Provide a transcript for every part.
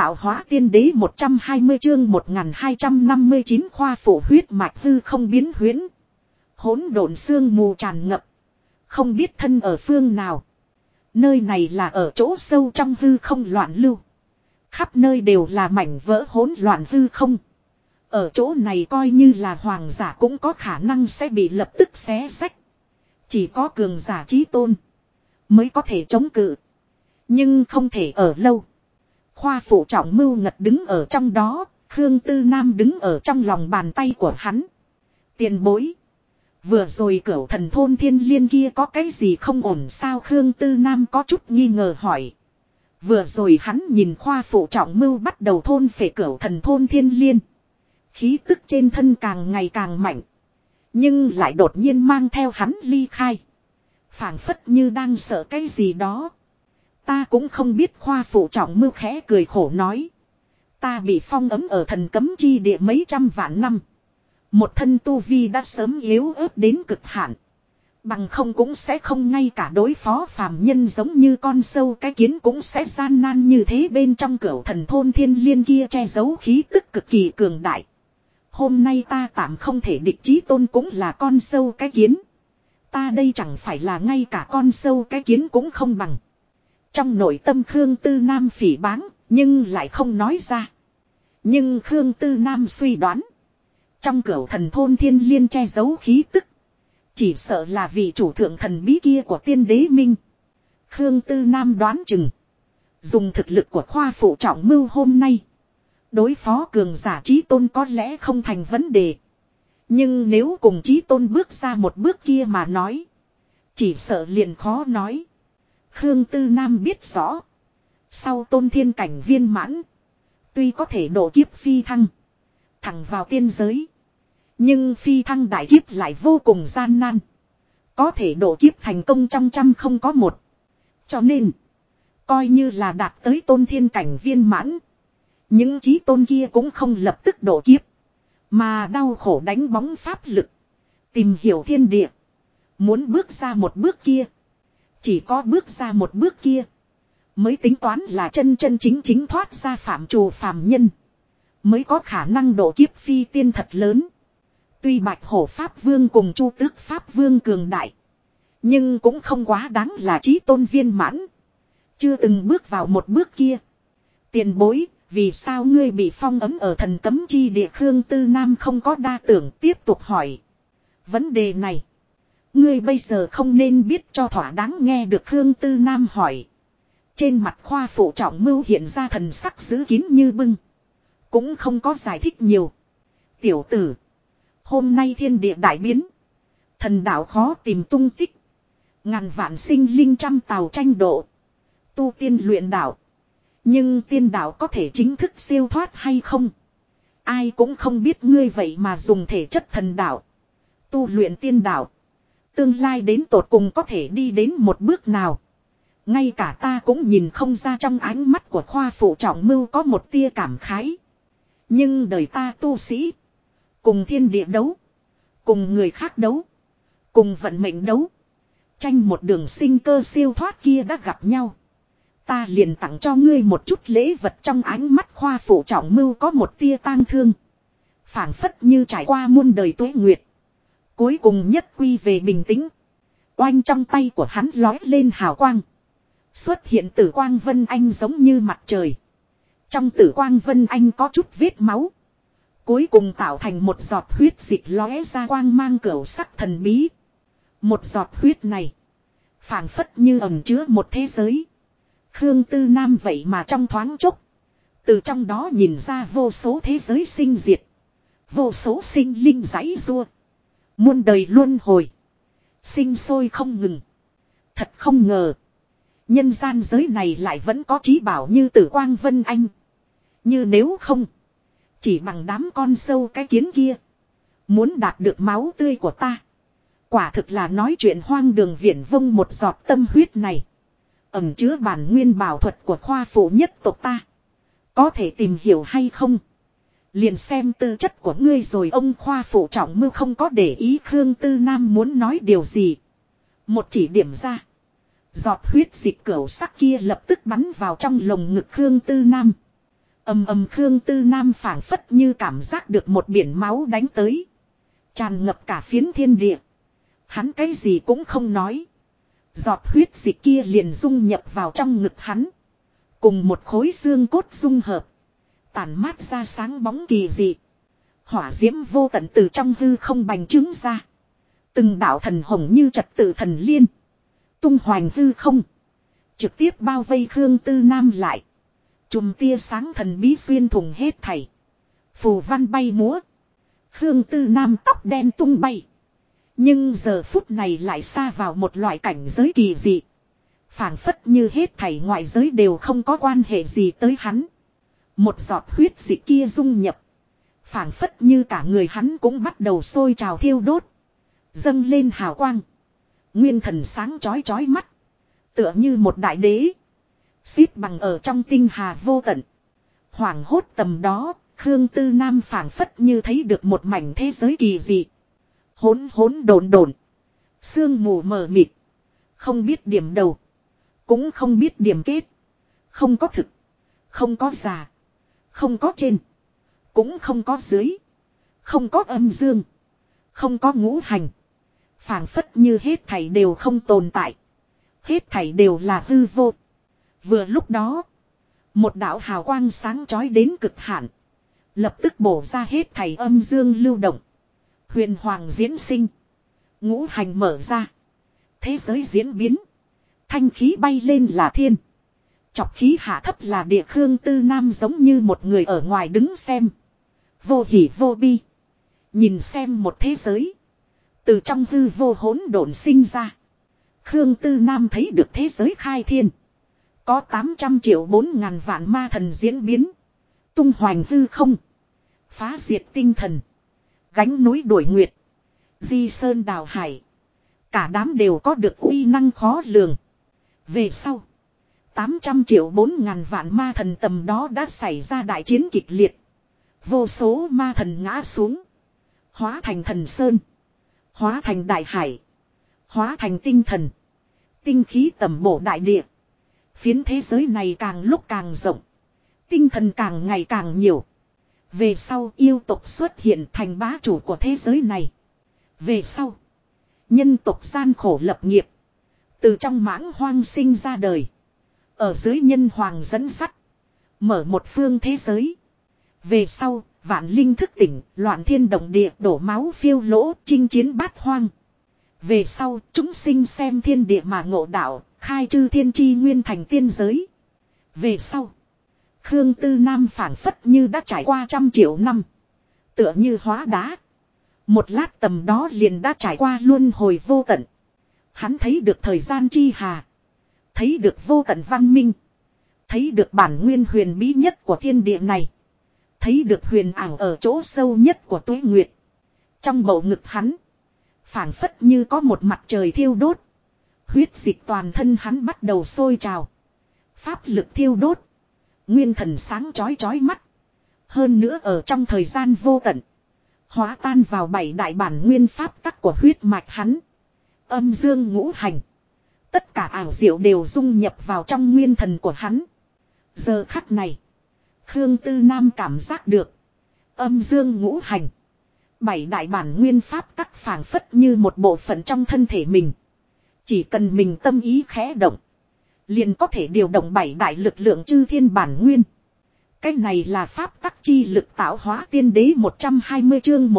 tạo hóa tiên đế 120 chương 1259 khoa phụ huyết mạch hư không biến huyễn. Hỗn độn sương mù tràn ngập. Không biết thân ở phương nào. Nơi này là ở chỗ sâu trong hư không loạn lưu. Khắp nơi đều là mảnh vỡ hỗn loạn hư không. Ở chỗ này coi như là hoàng giả cũng có khả năng sẽ bị lập tức xé xách. Chỉ có cường giả chí tôn mới có thể chống cự. Nhưng không thể ở lâu. Khoa phụ trọng mưu ngật đứng ở trong đó. Khương Tư Nam đứng ở trong lòng bàn tay của hắn. Tiền bối. Vừa rồi cửu thần thôn thiên liên kia có cái gì không ổn sao? Khương Tư Nam có chút nghi ngờ hỏi. Vừa rồi hắn nhìn khoa phụ trọng mưu bắt đầu thôn phệ cửu thần thôn thiên liên. Khí tức trên thân càng ngày càng mạnh. Nhưng lại đột nhiên mang theo hắn ly khai. Phảng phất như đang sợ cái gì đó. Ta cũng không biết, khoa phụ trọng mưu khẽ cười khổ nói. Ta bị phong ấm ở thần cấm chi địa mấy trăm vạn năm. Một thân tu vi đã sớm yếu ớt đến cực hạn. Bằng không cũng sẽ không ngay cả đối phó phàm nhân giống như con sâu cái kiến cũng sẽ gian nan như thế. Bên trong cửu thần thôn thiên liên kia che giấu khí tức cực kỳ cường đại. Hôm nay ta tạm không thể địch chí tôn cũng là con sâu cái kiến. Ta đây chẳng phải là ngay cả con sâu cái kiến cũng không bằng. Trong nội tâm Khương Tư Nam phỉ báng, nhưng lại không nói ra. Nhưng Khương Tư Nam suy đoán. Trong cửu thần thôn thiên liên che giấu khí tức. Chỉ sợ là vị chủ thượng thần bí kia của tiên đế minh. Khương Tư Nam đoán chừng. Dùng thực lực của khoa phụ trọng mưu hôm nay. Đối phó cường giả chí tôn có lẽ không thành vấn đề. Nhưng nếu cùng chí tôn bước ra một bước kia mà nói. Chỉ sợ liền khó nói. Khương Tư Nam biết rõ. Sau tôn thiên cảnh viên mãn. Tuy có thể độ kiếp phi thăng. Thẳng vào tiên giới. Nhưng phi thăng đại kiếp lại vô cùng gian nan. Có thể độ kiếp thành công trong trăm không có một. Cho nên. Coi như là đạt tới tôn thiên cảnh viên mãn. Những chí tôn kia cũng không lập tức độ kiếp. Mà đau khổ đánh bóng pháp lực. Tìm hiểu thiên địa. Muốn bước ra một bước kia. Chỉ có bước ra một bước kia. Mới tính toán là chân chân chính thoát ra phạm trù phàm nhân. Mới có khả năng độ kiếp phi tiên thật lớn. Tuy Bạch Hổ Pháp Vương cùng Chu Tước Pháp Vương cường đại. Nhưng cũng không quá đáng là chí tôn viên mãn. Chưa từng bước vào một bước kia. Tiền bối, vì sao ngươi bị phong ấm ở thần cấm chi địa? Khương Tư Nam không có đa tưởng, tiếp tục hỏi. Vấn đề này. Ngươi bây giờ không nên biết cho thỏa đáng. Nghe được Khương Tư Nam hỏi. Trên mặt khoa phụ trọng mưu hiện ra thần sắc giữ kín như bưng. Cũng không có giải thích nhiều. Tiểu tử. Hôm nay thiên địa đại biến. Thần đạo khó tìm tung tích. Ngàn vạn sinh linh trăm tàu tranh độ. Tu tiên luyện đạo. Nhưng tiên đạo có thể chính thức siêu thoát hay không? Ai cũng không biết, ngươi vậy mà dùng thể chất thần đạo. Tu luyện tiên đạo. Tương lai đến tột cùng có thể đi đến một bước nào. Ngay cả ta cũng nhìn không ra. Trong ánh mắt của khoa phụ trọng mưu có một tia cảm khái. Nhưng đời ta tu sĩ. Cùng thiên địa đấu. Cùng người khác đấu. Cùng vận mệnh đấu. Tranh một đường sinh cơ siêu thoát kia đã gặp nhau. Ta liền tặng cho ngươi một chút lễ vật. Trong ánh mắt khoa phụ trọng mưu có một tia tang thương. Phảng phất như trải qua muôn đời tuế nguyệt. Cuối cùng nhất quy về bình tĩnh. Oanh, trong tay của hắn lói lên hào quang. Xuất hiện tử quang vân anh giống như mặt trời. Trong tử quang vân anh có chút vết máu. Cuối cùng tạo thành một giọt huyết dịch lóe ra quang mang cửu sắc thần bí. Một giọt huyết này. Phảng phất như ẩn chứa một thế giới. Khương Tư Nam vậy mà trong thoáng chốc. Từ trong đó nhìn ra vô số thế giới sinh diệt. Vô số sinh linh giãy giụa. Muôn đời luân hồi. Sinh sôi không ngừng. Thật không ngờ. Nhân gian giới này lại vẫn có chí bảo như tử quang vân anh. Như nếu không. Chỉ bằng đám con sâu cái kiến kia. Muốn đạt được máu tươi của ta. Quả thực là nói chuyện hoang đường viển vông. Một giọt tâm huyết này. Ẩn chứa bản nguyên bảo thuật của khoa phụ nhất tộc ta. Có thể tìm hiểu hay không? Liền xem tư chất của ngươi rồi. Ông khoa phụ trọng mưu không có để ý Khương Tư Nam muốn nói điều gì. Một chỉ điểm ra. Giọt huyết dịch cửu sắc kia lập tức bắn vào trong lồng ngực Khương Tư Nam. Ầm ầm Khương Tư Nam phảng phất như cảm giác được một biển máu đánh tới. Tràn ngập cả phiến thiên địa. Hắn cái gì cũng không nói. Giọt huyết dịch kia liền dung nhập vào trong ngực hắn. Cùng một khối xương cốt dung hợp. Tản mát ra sáng bóng kỳ dị. Hỏa diễm vô tận từ trong hư không bành trướng ra. Từng đạo thần hồng như trật tự thần liên. Tung hoành hư không. Trực tiếp bao vây Khương Tư Nam lại. Chùm tia sáng thần bí xuyên thủng hết thảy. Phù văn bay múa. Khương Tư Nam tóc đen tung bay. Nhưng giờ phút này lại xa vào một loại cảnh giới kỳ dị. Phảng phất như hết thảy ngoại giới đều không có quan hệ gì tới hắn. Một giọt huyết dịch kia dung nhập. Phảng phất như cả người hắn cũng bắt đầu sôi trào thiêu đốt. Dâng lên hào quang. Nguyên thần sáng chói chói mắt. Tựa như một đại đế. Xít bằng ở trong tinh hà vô tận. Hoảng hốt tầm đó, Khương Tư Nam phảng phất như thấy được một mảnh thế giới kỳ dị. Hỗn hỗn độn độn. Sương mù mờ mịt. Không biết điểm đầu. Cũng không biết điểm kết. Không có thực. Không có già. Không có trên. Cũng không có dưới. Không có âm dương. Không có ngũ hành. Phảng phất như hết thảy đều không tồn tại. Hết thảy đều là hư vô. Vừa lúc đó. Một đạo hào quang sáng chói đến cực hạn. Lập tức bổ ra hết thảy âm dương lưu động. Huyền hoàng diễn sinh. Ngũ hành mở ra. Thế giới diễn biến. Thanh khí bay lên là thiên. Chọc khí hạ thấp là địa. Khương Tư Nam giống như một người ở ngoài đứng xem. Vô hỉ vô bi. Nhìn xem một thế giới. Từ trong hư vô hỗn độn sinh ra. Khương Tư Nam thấy được thế giới khai thiên. Có 800 triệu 4.000 vạn ma thần diễn biến. Tung hoành hư không. Phá diệt tinh thần. Gánh núi đuổi nguyệt. Di sơn đào hải. Cả đám đều có được uy năng khó lường. Về sau. 800 triệu 4.000 vạn ma thần tầm đó đã xảy ra đại chiến kịch liệt. Vô số ma thần ngã xuống. Hóa thành thần sơn. Hóa thành đại hải. Hóa thành tinh thần. Tinh khí tầm bổ đại địa. Phiến thế giới này càng lúc càng rộng. Tinh thần càng ngày càng nhiều. Về sau yêu tộc xuất hiện thành bá chủ của thế giới này. Về sau. Nhân tộc gian khổ lập nghiệp. Từ trong mãng hoang sinh ra đời. Ở dưới nhân hoàng dẫn sắt. Mở một phương thế giới. Về sau, vạn linh thức tỉnh, loạn thiên động địa, đổ máu phiêu lỗ, chinh chiến bát hoang. Về sau, chúng sinh xem thiên địa mà ngộ đạo, khai chư thiên chi nguyên thành tiên giới. Về sau, Khương Tư Nam phảng phất như đã trải qua 100 triệu năm. Tựa như hóa đá. Một lát tầm đó liền đã trải qua luân hồi vô tận. Hắn thấy được thời gian chi hà. Thấy được vô tận văn minh. Thấy được bản nguyên huyền bí nhất của thiên địa này. Thấy được huyền ảo ở chỗ sâu nhất của tuế nguyệt. Trong bầu ngực hắn. Phảng phất như có một mặt trời thiêu đốt. Huyết dịch toàn thân hắn bắt đầu sôi trào. Pháp lực thiêu đốt. Nguyên thần sáng chói chói mắt. Hơn nữa ở trong thời gian vô tận. Hóa tan vào 7 đại bản nguyên pháp tắc của huyết mạch hắn. Âm dương ngũ hành. Tất cả ảo diệu đều dung nhập vào trong nguyên thần của hắn. Giờ khắc này. Khương Tư Nam cảm giác được. Âm dương ngũ hành. 7 đại bản nguyên pháp tắc phảng phất như một bộ phận trong thân thể mình. Chỉ cần mình tâm ý khẽ động. Liền có thể điều động 7 đại lực lượng chư thiên bản nguyên. Cái này là pháp tắc chi lực tạo hóa tiên đế 120 chương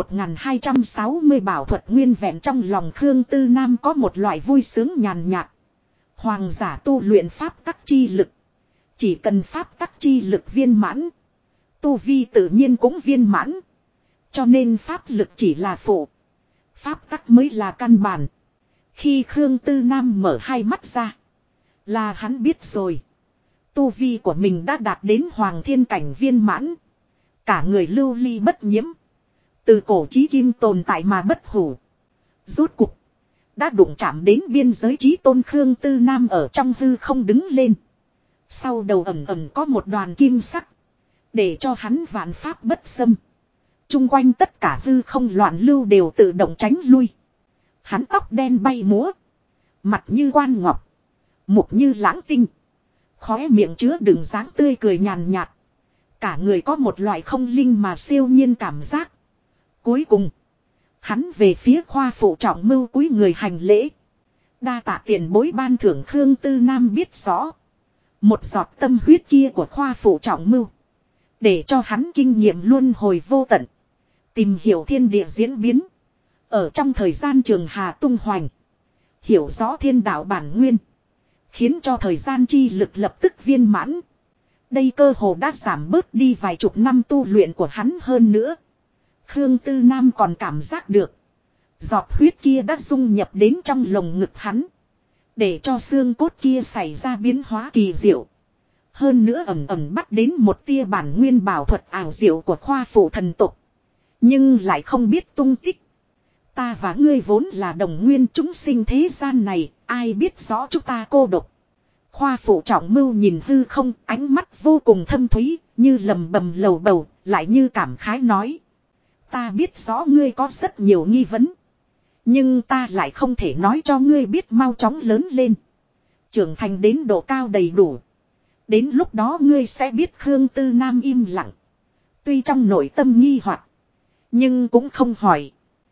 1260 bảo thuật nguyên vẹn trong lòng Khương Tư Nam có một loại vui sướng nhàn nhạt. Hoàng giả tu luyện pháp tắc chi lực. Chỉ cần pháp tắc chi lực viên mãn. Tu vi tự nhiên cũng viên mãn. Cho nên pháp lực chỉ là phụ. Pháp tắc mới là căn bản. Khi Khương Tư Nam mở hai mắt ra. Là hắn biết rồi. Tu vi của mình đã đạt đến hoàng thiên cảnh viên mãn. Cả người lưu ly bất nhiễm. Từ cổ chí kim tồn tại mà bất hủ. Rốt cục. Đã đụng chạm đến biên giới chí tôn Khương Tư Nam ở trong hư không đứng lên. Sau đầu ẩm ẩm có một đoàn kim sắc. Để cho hắn vạn pháp bất xâm. Trung quanh tất cả hư không loạn lưu đều tự động tránh lui. Hắn tóc đen bay múa. Mặt như quan ngọc. Mục như lãng tinh. Khóe miệng chứa đựng dáng tươi cười nhàn nhạt. Cả người có một loại không linh mà siêu nhiên cảm giác. Cuối cùng. Hắn về phía khoa phụ trọng mưu cúi người hành lễ. Đa tạ tiền bối ban thưởng Khương Tư Nam biết rõ. Một giọt tâm huyết kia của khoa phụ trọng mưu. Để cho hắn kinh nghiệm luân hồi vô tận. Tìm hiểu thiên địa diễn biến. Ở trong thời gian trường hà tung hoành. Hiểu rõ thiên đạo bản nguyên. Khiến cho thời gian chi lực lập tức viên mãn. Đây cơ hồ đã giảm bớt đi vài chục năm tu luyện của hắn hơn nữa. Khương Tư Nam còn cảm giác được. Giọt huyết kia đã dung nhập đến trong lồng ngực hắn. Để cho xương cốt kia xảy ra biến hóa kỳ diệu. Hơn nữa ẩm ẩm bắt đến một tia bản nguyên bảo thuật ảo diệu của khoa phụ thần tục. Nhưng lại không biết tung tích. Ta và ngươi vốn là đồng nguyên chúng sinh thế gian này. Ai biết rõ chúng ta cô độc. Khoa phụ trọng mưu nhìn hư không, ánh mắt vô cùng thâm thúy, như lầm bầm lầu bầu, lại như cảm khái nói. Ta biết rõ ngươi có rất nhiều nghi vấn. Nhưng ta lại không thể nói cho ngươi biết mau chóng lớn lên. Trưởng thành đến độ cao đầy đủ. Đến lúc đó ngươi sẽ biết Khương Tư Nam im lặng. Tuy trong nội tâm nghi hoặc, nhưng cũng không hỏi.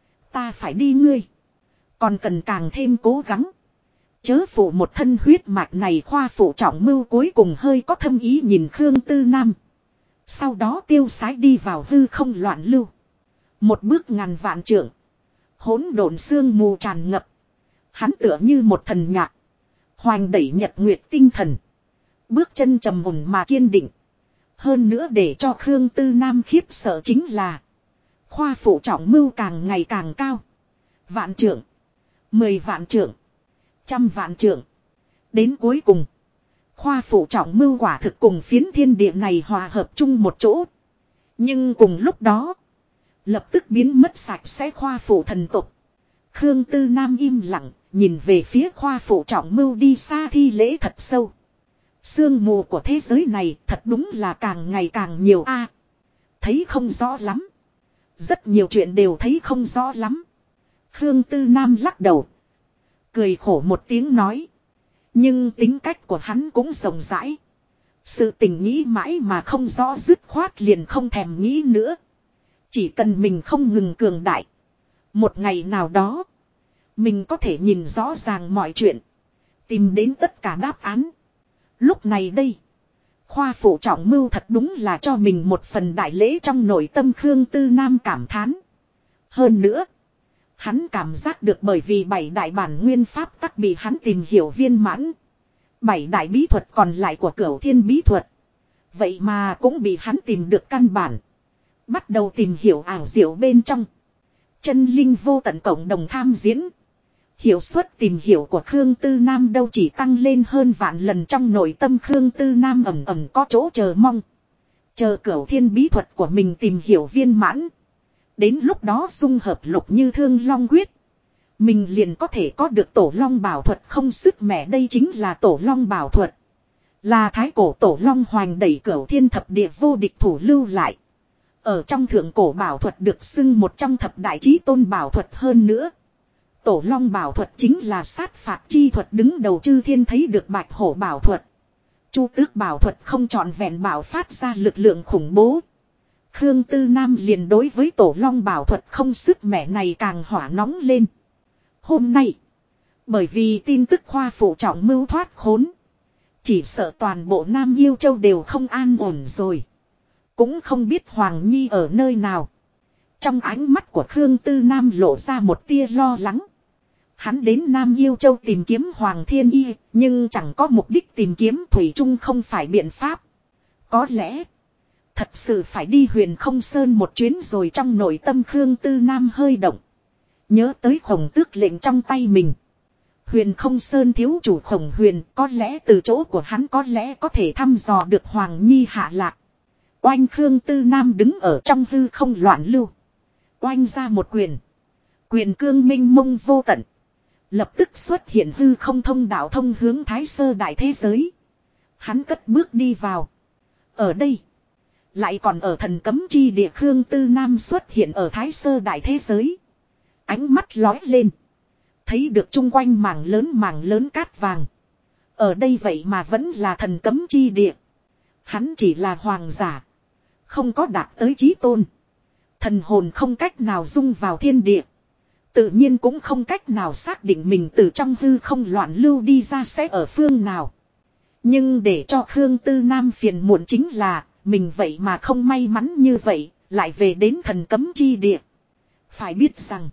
Ta phải đi ngươi. Còn cần càng thêm cố gắng. Chớ phụ một thân huyết mạch này khoa phụ trọng mưu cuối cùng hơi có thâm ý nhìn Khương Tư Nam. Sau đó tiêu sái đi vào hư không loạn lưu. Một bước ngàn vạn trượng. Hỗn độn sương mù tràn ngập. Hắn tựa như một thần nhạc. Hoành đẩy nhật nguyệt tinh thần. Bước chân trầm ổn mà kiên định. Hơn nữa để cho Khương Tư Nam khiếp sợ chính là. Khoa phụ trọng mưu càng ngày càng cao. Vạn trượng. 10 vạn trượng. 100 vạn trượng. Đến cuối cùng. Khoa phụ trọng mưu quả thực cùng phiến thiên địa này hòa hợp chung một chỗ. Nhưng cùng lúc đó. Lập tức biến mất sạch sẽ khoa phụ thần tục. Khương Tư Nam im lặng. Nhìn về phía khoa phụ trọng mưu đi xa thi lễ thật sâu. Sương mù của thế giới này thật đúng là càng ngày càng nhiều a. Thấy không rõ lắm. Rất nhiều chuyện đều thấy không rõ lắm. Khương Tư Nam lắc đầu. Cười khổ một tiếng nói. Nhưng tính cách của hắn cũng rộng rãi. Sự tình nghĩ mãi mà không rõ dứt khoát liền không thèm nghĩ nữa. Chỉ cần mình không ngừng cường đại. Một ngày nào đó. Mình có thể nhìn rõ ràng mọi chuyện. Tìm đến tất cả đáp án. Lúc này đây. Khoa phụ trọng mưu thật đúng là cho mình một phần đại lễ trong nội tâm Khương Tư Nam cảm thán. Hơn nữa. Hắn cảm giác được bởi vì 7 đại bản nguyên pháp tắc bị hắn tìm hiểu viên mãn. 7 đại bí thuật còn lại của Cửu Thiên bí thuật. Vậy mà cũng bị hắn tìm được căn bản. Bắt đầu tìm hiểu ảo diệu bên trong. Chân linh vô tận cộng đồng tham diễn. Hiệu suất tìm hiểu của Khương Tư Nam đâu chỉ tăng lên hơn vạn lần trong nội tâm Khương Tư Nam ẩm ẩm có chỗ chờ mong. Chờ Cửu Thiên bí thuật của mình tìm hiểu viên mãn. Đến lúc đó dung hợp lục như thương long quyết. Mình liền có thể có được tổ long bảo thuật không sức mẻ đây chính là tổ long bảo thuật. Là thái cổ tổ long hoành đẩy Cửu Thiên thập địa vô địch thủ lưu lại. Ở trong thượng cổ bảo thuật được xưng một trong thập đại chí tôn bảo thuật hơn nữa. Tổ long bảo thuật chính là sát phạt chi thuật đứng đầu chư thiên thấy được bạch hổ bảo thuật. Chu tước bảo thuật không trọn vẹn bảo phát ra lực lượng khủng bố. Khương Tư Nam liền đối với tổ long bảo thuật không sức mẻ này càng hỏa nóng lên. Hôm nay, bởi vì tin tức khoa phụ trọng mưu thoát khốn. Chỉ sợ toàn bộ Nam Yêu Châu đều không an ổn rồi. Cũng không biết Hoàng Nhi ở nơi nào. Trong ánh mắt của Khương Tư Nam lộ ra một tia lo lắng. Hắn đến Nam Yêu Châu tìm kiếm Hoàng Thiên Y, nhưng chẳng có mục đích tìm kiếm thủy chung không phải biện pháp. Có lẽ, thật sự phải đi Huyền Không Sơn một chuyến rồi trong nội tâm Khương Tư Nam hơi động. Nhớ tới Khổng Tước lệnh trong tay mình. Huyền Không Sơn thiếu chủ Khổng Huyền có lẽ từ chỗ của hắn có lẽ có thể thăm dò được Hoàng Nhi hạ lạc. Oanh Khương Tư Nam đứng ở trong hư không loạn lưu. Oanh ra một quyền. Quyền cương minh mông vô tận. Lập tức xuất hiện hư không thông đạo thông hướng Thái Sơ đại thế giới. Hắn cất bước đi vào. Ở đây. Lại còn ở thần cấm chi địa Khương Tư Nam xuất hiện ở Thái Sơ đại thế giới. Ánh mắt lói lên. Thấy được chung quanh mảng lớn cát vàng. Ở đây vậy mà vẫn là thần cấm chi địa. Hắn chỉ là hoàng giả. Không có đạt tới chí tôn. Thần hồn không cách nào dung vào thiên địa. Tự nhiên cũng không cách nào xác định mình từ trong hư không loạn lưu đi ra sẽ ở phương nào. Nhưng để cho Khương Tư Nam phiền muộn chính là, mình vậy mà không may mắn như vậy, lại về đến thần cấm chi địa. Phải biết rằng,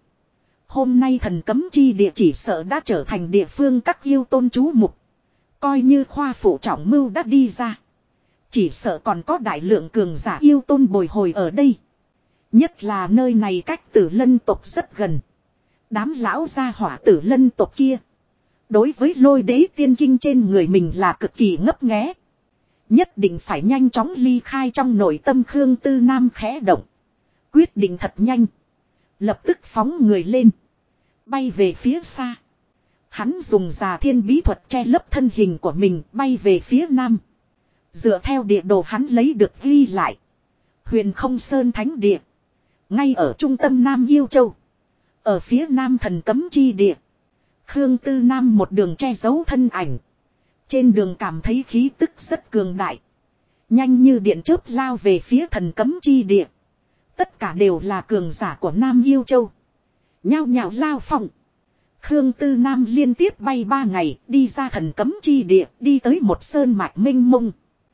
hôm nay thần cấm chi địa chỉ sợ đã trở thành địa phương các yêu tôn chú mục. Coi như khoa phụ trọng mưu đã đi ra. Chỉ sợ còn có đại lượng cường giả yêu tôn bồi hồi ở đây. Nhất là nơi này cách Tử Lân tộc rất gần. Đám lão gia hỏa Tử Lân tộc kia. Đối với Lôi Đế tiên kinh trên người mình là cực kỳ ngấp nghé. Nhất định phải nhanh chóng ly khai trong nội tâm Khương Tư Nam khẽ động. Quyết định thật nhanh. Lập tức phóng người lên. Bay về phía xa. Hắn dùng già thiên bí thuật che lấp thân hình của mình bay về phía nam. Dựa theo địa đồ hắn lấy được ghi lại. Huyền Không Sơn Thánh Địa. Ngay ở trung tâm Nam Yêu Châu. Ở phía nam thần cấm chi địa. Khương Tư Nam một đường che giấu thân ảnh. Trên đường cảm thấy khí tức rất cường đại. Nhanh như điện chớp lao về phía thần cấm chi địa. Tất cả đều là cường giả của Nam Yêu Châu. Nhao nhao lao phòng. Khương Tư Nam liên tiếp bay 3 ngày đi ra thần cấm chi địa đi tới một sơn mạch mênh mông.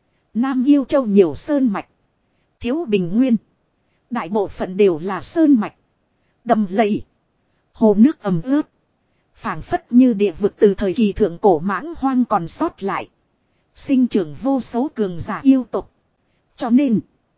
Nam Yêu Châu nhiều sơn mạch. Thiếu bình nguyên. Đại bộ phận đều là sơn mạch. Đầm lầy. Hồ nước ẩm ướt. Phảng phất như địa vực từ thời kỳ thượng cổ mãng hoang còn sót lại. Sinh trưởng vô số cường giả yêu tộc. Cho nên.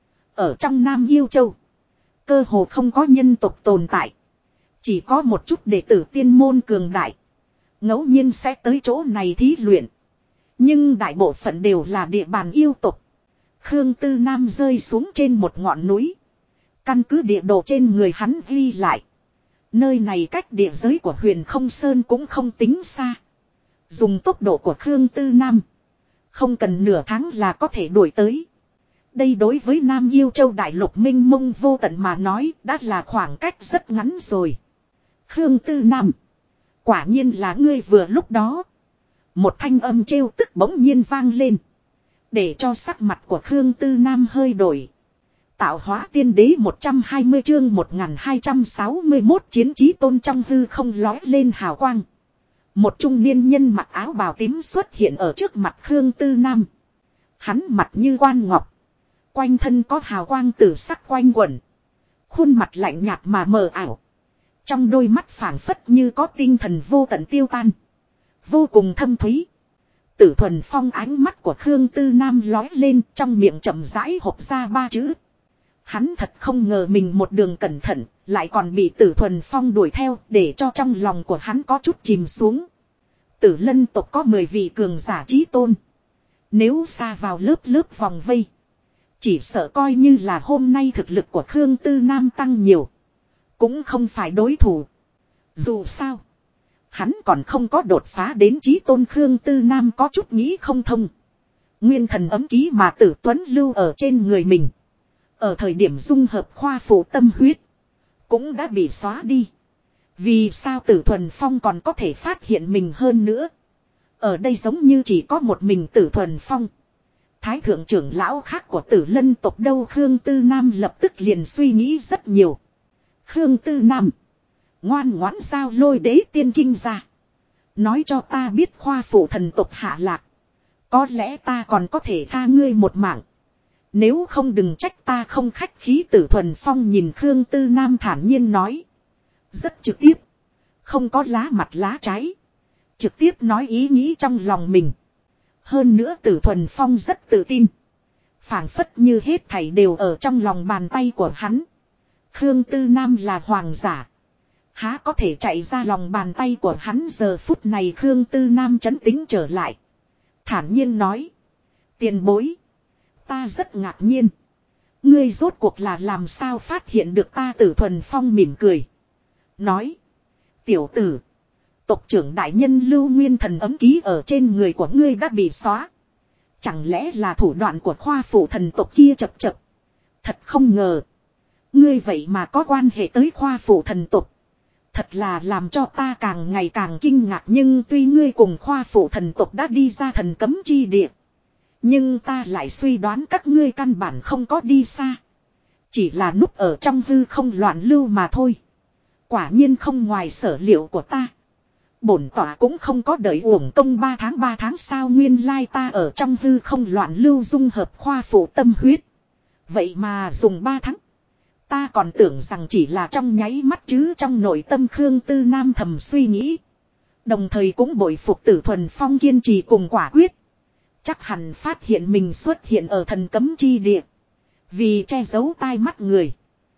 Ở trong Nam Yêu Châu. Cơ hồ không có nhân tộc tồn tại. Chỉ có một chút đệ tử tiên môn cường đại. Ngẫu nhiên sẽ tới chỗ này thí luyện. Nhưng đại bộ phận đều là địa bàn yêu tộc. Khương Tư Nam rơi xuống trên một ngọn núi. Căn cứ địa đồ trên người hắn ghi lại. Nơi này cách địa giới của Huyền Không Sơn cũng không tính xa. Dùng tốc độ của Khương Tư Nam. Không cần nửa tháng là có thể đuổi tới. Đây đối với Nam Yêu Châu đại lục minh mông vô tận mà nói đã là khoảng cách rất ngắn rồi. Khương Tư Nam. Quả nhiên là ngươi vừa lúc đó. Một thanh âm trêu tức bỗng nhiên vang lên. Để cho sắc mặt của Khương Tư Nam hơi đổi. Tạo hóa tiên đế 120 chương 1261 chiến chí tôn trong hư không lói lên hào quang. Một trung niên nhân mặc áo bào tím xuất hiện ở trước mặt Khương Tư Nam. Hắn mặt như quan ngọc. Quanh thân có hào quang tử sắc quanh quẩn. Khuôn mặt lạnh nhạt mà mờ ảo. Trong đôi mắt phảng phất như có tinh thần vô tận tiêu tan. Vô cùng thâm thúy. Tử Thuần Phong ánh mắt của Khương Tư Nam lói lên trong miệng chậm rãi hộc ra 3 chữ. Hắn thật không ngờ mình một đường cẩn thận, lại còn bị Tử Thuần Phong đuổi theo để cho trong lòng của hắn có chút chìm xuống. Tử Lân tộc có 10 vị cường giả chí tôn. Nếu xa vào lớp lớp vòng vây. Chỉ sợ coi như là hôm nay thực lực của Khương Tư Nam tăng nhiều. Cũng không phải đối thủ. Dù sao. Hắn còn không có đột phá đến chí tôn Khương Tư Nam có chút nghĩ không thông. Nguyên thần ấm ký mà Tử Tuấn lưu ở trên người mình. Ở thời điểm dung hợp khoa phụ tâm huyết. Cũng đã bị xóa đi. Vì sao Tử Thuần Phong còn có thể phát hiện mình hơn nữa. Ở đây giống như chỉ có một mình Tử Thuần Phong. Thái thượng trưởng lão khác của Tử Lân tộc đâu Khương Tư Nam lập tức liền suy nghĩ rất nhiều. Khương Tư Nam. Ngoan ngoãn giao Lôi Đế tiên kinh ra. Nói cho ta biết khoa phụ thần tộc hạ lạc. Có lẽ ta còn có thể tha ngươi một mạng. Nếu không đừng trách ta không khách khí. Tử Thuần Phong nhìn Khương Tư Nam thản nhiên nói. Rất trực tiếp. Không có lá mặt lá trái. Trực tiếp nói ý nghĩ trong lòng mình. Hơn nữa Tử Thuần Phong rất tự tin. Phảng phất như hết thảy đều ở trong lòng bàn tay của hắn. Khương Tư Nam là hoàng giả. Há có thể chạy ra lòng bàn tay của hắn giờ phút này Khương Tư Nam trấn tĩnh trở lại. Thản nhiên nói. Tiền bối. Ta rất ngạc nhiên. Ngươi rốt cuộc là làm sao phát hiện được ta Tử Thuần Phong mỉm cười. Nói. Tiểu tử. Tộc trưởng đại nhân lưu nguyên thần ấm ký ở trên người của ngươi đã bị xóa. Chẳng lẽ là thủ đoạn của khoa phụ thần tộc kia chập chập. Thật không ngờ. Ngươi vậy mà có quan hệ tới khoa phụ thần tộc. Thật là làm cho ta càng ngày càng kinh ngạc nhưng tuy ngươi cùng khoa phụ thần tộc đã đi ra thần cấm chi địa. Nhưng ta lại suy đoán các ngươi căn bản không có đi xa. Chỉ là núp ở trong hư không loạn lưu mà thôi. Quả nhiên không ngoài sở liệu của ta. Bổn tỏa cũng không có đợi uổng công 3 tháng sao nguyên lai ta ở trong hư không loạn lưu dung hợp khoa phụ tâm huyết. Vậy mà dùng 3 tháng. Ta còn tưởng rằng chỉ là trong nháy mắt chứ trong nội tâm Khương Tư Nam thầm suy nghĩ. Đồng thời cũng bội phục Tử Thuần Phong kiên trì cùng quả quyết. Chắc hẳn phát hiện mình xuất hiện ở thần cấm chi địa. Vì che giấu tai mắt người.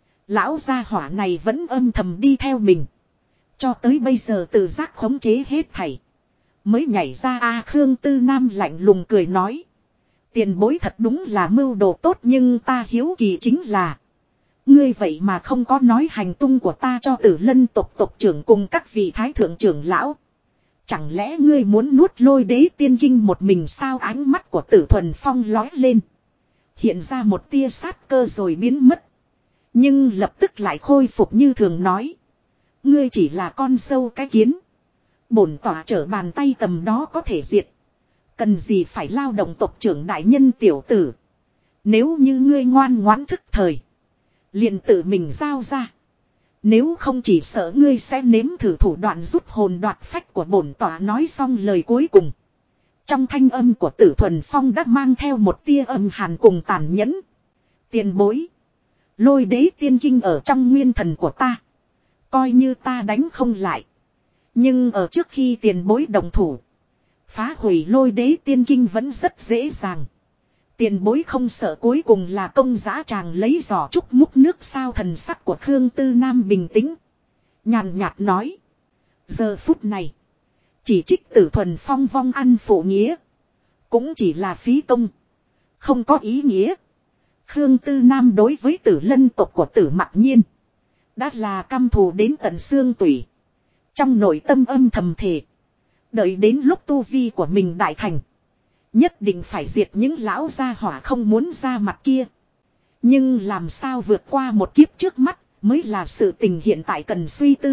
Lão gia hỏa này vẫn âm thầm đi theo mình. Cho tới bây giờ tự giác khống chế hết thảy. Mới nhảy ra Khương Tư Nam lạnh lùng cười nói. Tiền bối thật đúng là mưu đồ tốt nhưng ta hiếu kỳ chính là. Ngươi vậy mà không có nói hành tung của ta cho Tử Lân tộc tộc trưởng cùng các vị thái thượng trưởng lão. Chẳng lẽ ngươi muốn nuốt Lôi Đế tiên kinh một mình sao? Ánh mắt của Tử Thuần Phong lói lên. Hiện ra một tia sát cơ rồi biến mất. Nhưng lập tức lại khôi phục như thường nói. Ngươi chỉ là con sâu cái kiến. Bổn tỏa trở bàn tay tầm đó có thể diệt. Cần gì phải lao động tộc trưởng đại nhân tiểu tử. Nếu như ngươi ngoan ngoãn thức thời. Liền tự mình giao ra. Nếu không chỉ sợ ngươi sẽ nếm thử thủ đoạn rút hồn đoạt phách của bổn tỏa. Nói xong lời cuối cùng. Trong thanh âm của Tử Thuần Phong đã mang theo một tia âm hàn cùng tàn nhẫn. Tiền bối. Lôi Đế tiên kinh ở trong nguyên thần của ta. Coi như ta đánh không lại. Nhưng ở trước khi tiền bối đồng thủ. Phá hủy Lôi Đế tiên kinh vẫn rất dễ dàng. Tiền bối không sợ cuối cùng là công giá chàng lấy giỏ trúc múc nước sao? Thần sắc của Khương Tư Nam bình tĩnh. Nhàn nhạt nói. Giờ phút này. Chỉ trích Tử Thuần Phong vong ăn phụ nghĩa. Cũng chỉ là phí công. Không có ý nghĩa. Khương Tư Nam đối với Tử Lân tộc của Tử Mặc Nhiên. Đã là căm thù đến tận xương tủy. Trong nội tâm âm thầm thề. Đợi đến lúc tu vi của mình đại thành. Nhất định phải diệt những lão gia hỏa không muốn ra mặt kia. Nhưng làm sao vượt qua một kiếp trước mắt mới là sự tình hiện tại cần suy tư.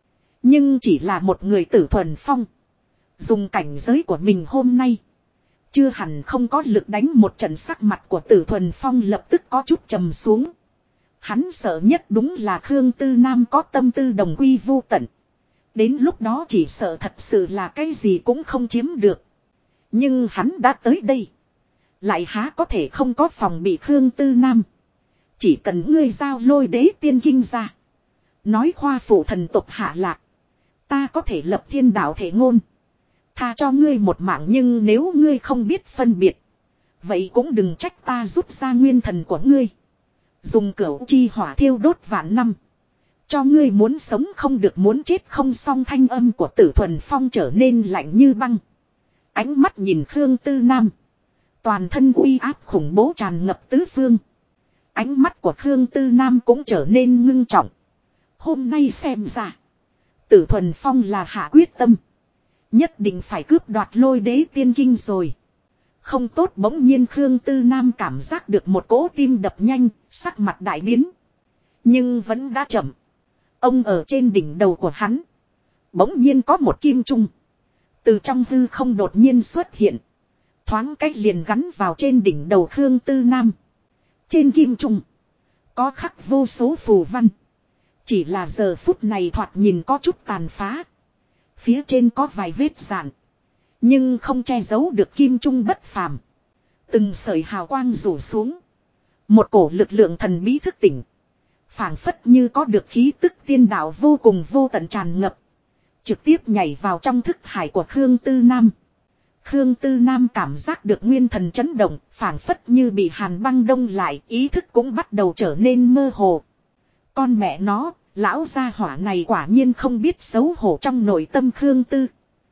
Nhưng chỉ là một người Tử Thuần Phong. Dùng cảnh giới của mình hôm nay. Chưa hẳn không có lực đánh một trận. Sắc mặt của Tử Thuần Phong lập tức có chút trầm xuống. Hắn sợ nhất đúng là Khương Tư Nam có tâm tư đồng quy vu tận. Đến lúc đó chỉ sợ thật sự là cái gì cũng không chiếm được. Nhưng hắn đã tới đây. Lại há có thể không có phòng bị Khương Tư Nam. Chỉ cần ngươi giao Lôi Đế tiên kinh ra. Nói khoa phụ thần tộc hạ lạc. Ta có thể lập thiên đạo thể ngôn. Tha cho ngươi một mạng nhưng nếu ngươi không biết phân biệt. Vậy cũng đừng trách ta rút ra nguyên thần của ngươi. Dùng cửu chi hỏa thiêu đốt vạn năm. Cho ngươi muốn sống không được muốn chết không xong. Thanh âm của Tử Thuần Phong trở nên lạnh như băng. Ánh mắt nhìn Khương Tư Nam. Toàn thân uy áp khủng bố tràn ngập tứ phương. Ánh mắt của Khương Tư Nam cũng trở nên ngưng trọng. Hôm nay xem ra. Tử Thuần Phong là hạ quyết tâm. Nhất định phải cướp đoạt Lôi Đế tiên kinh rồi. Không tốt bỗng nhiên Khương Tư Nam cảm giác được một cỗ tim đập nhanh, sắc mặt đại biến. Nhưng vẫn đã chậm. Ông ở trên đỉnh đầu của hắn. Bỗng nhiên có một kim trung. Từ trong hư không đột nhiên xuất hiện. Thoáng cách liền gắn vào trên đỉnh đầu Khương Tư Nam. Trên kim trung. Có khắc vô số phù văn. Chỉ là giờ phút này thoạt nhìn có chút tàn phá. Phía trên có vài vết rạn. Nhưng không che giấu được kim trung bất phàm. Từng sợi hào quang rủ xuống. Một cổ lực lượng thần bí thức tỉnh. Phảng phất như có được khí tức tiên đạo vô cùng vô tận tràn ngập. Trực tiếp nhảy vào trong thức hải của Khương Tư Nam. Khương Tư Nam cảm giác được nguyên thần chấn động, phảng phất như bị hàn băng đông lại, ý thức cũng bắt đầu trở nên mơ hồ. Con mẹ nó, lão gia hỏa này quả nhiên không biết xấu hổ. Trong nội tâm Khương Tư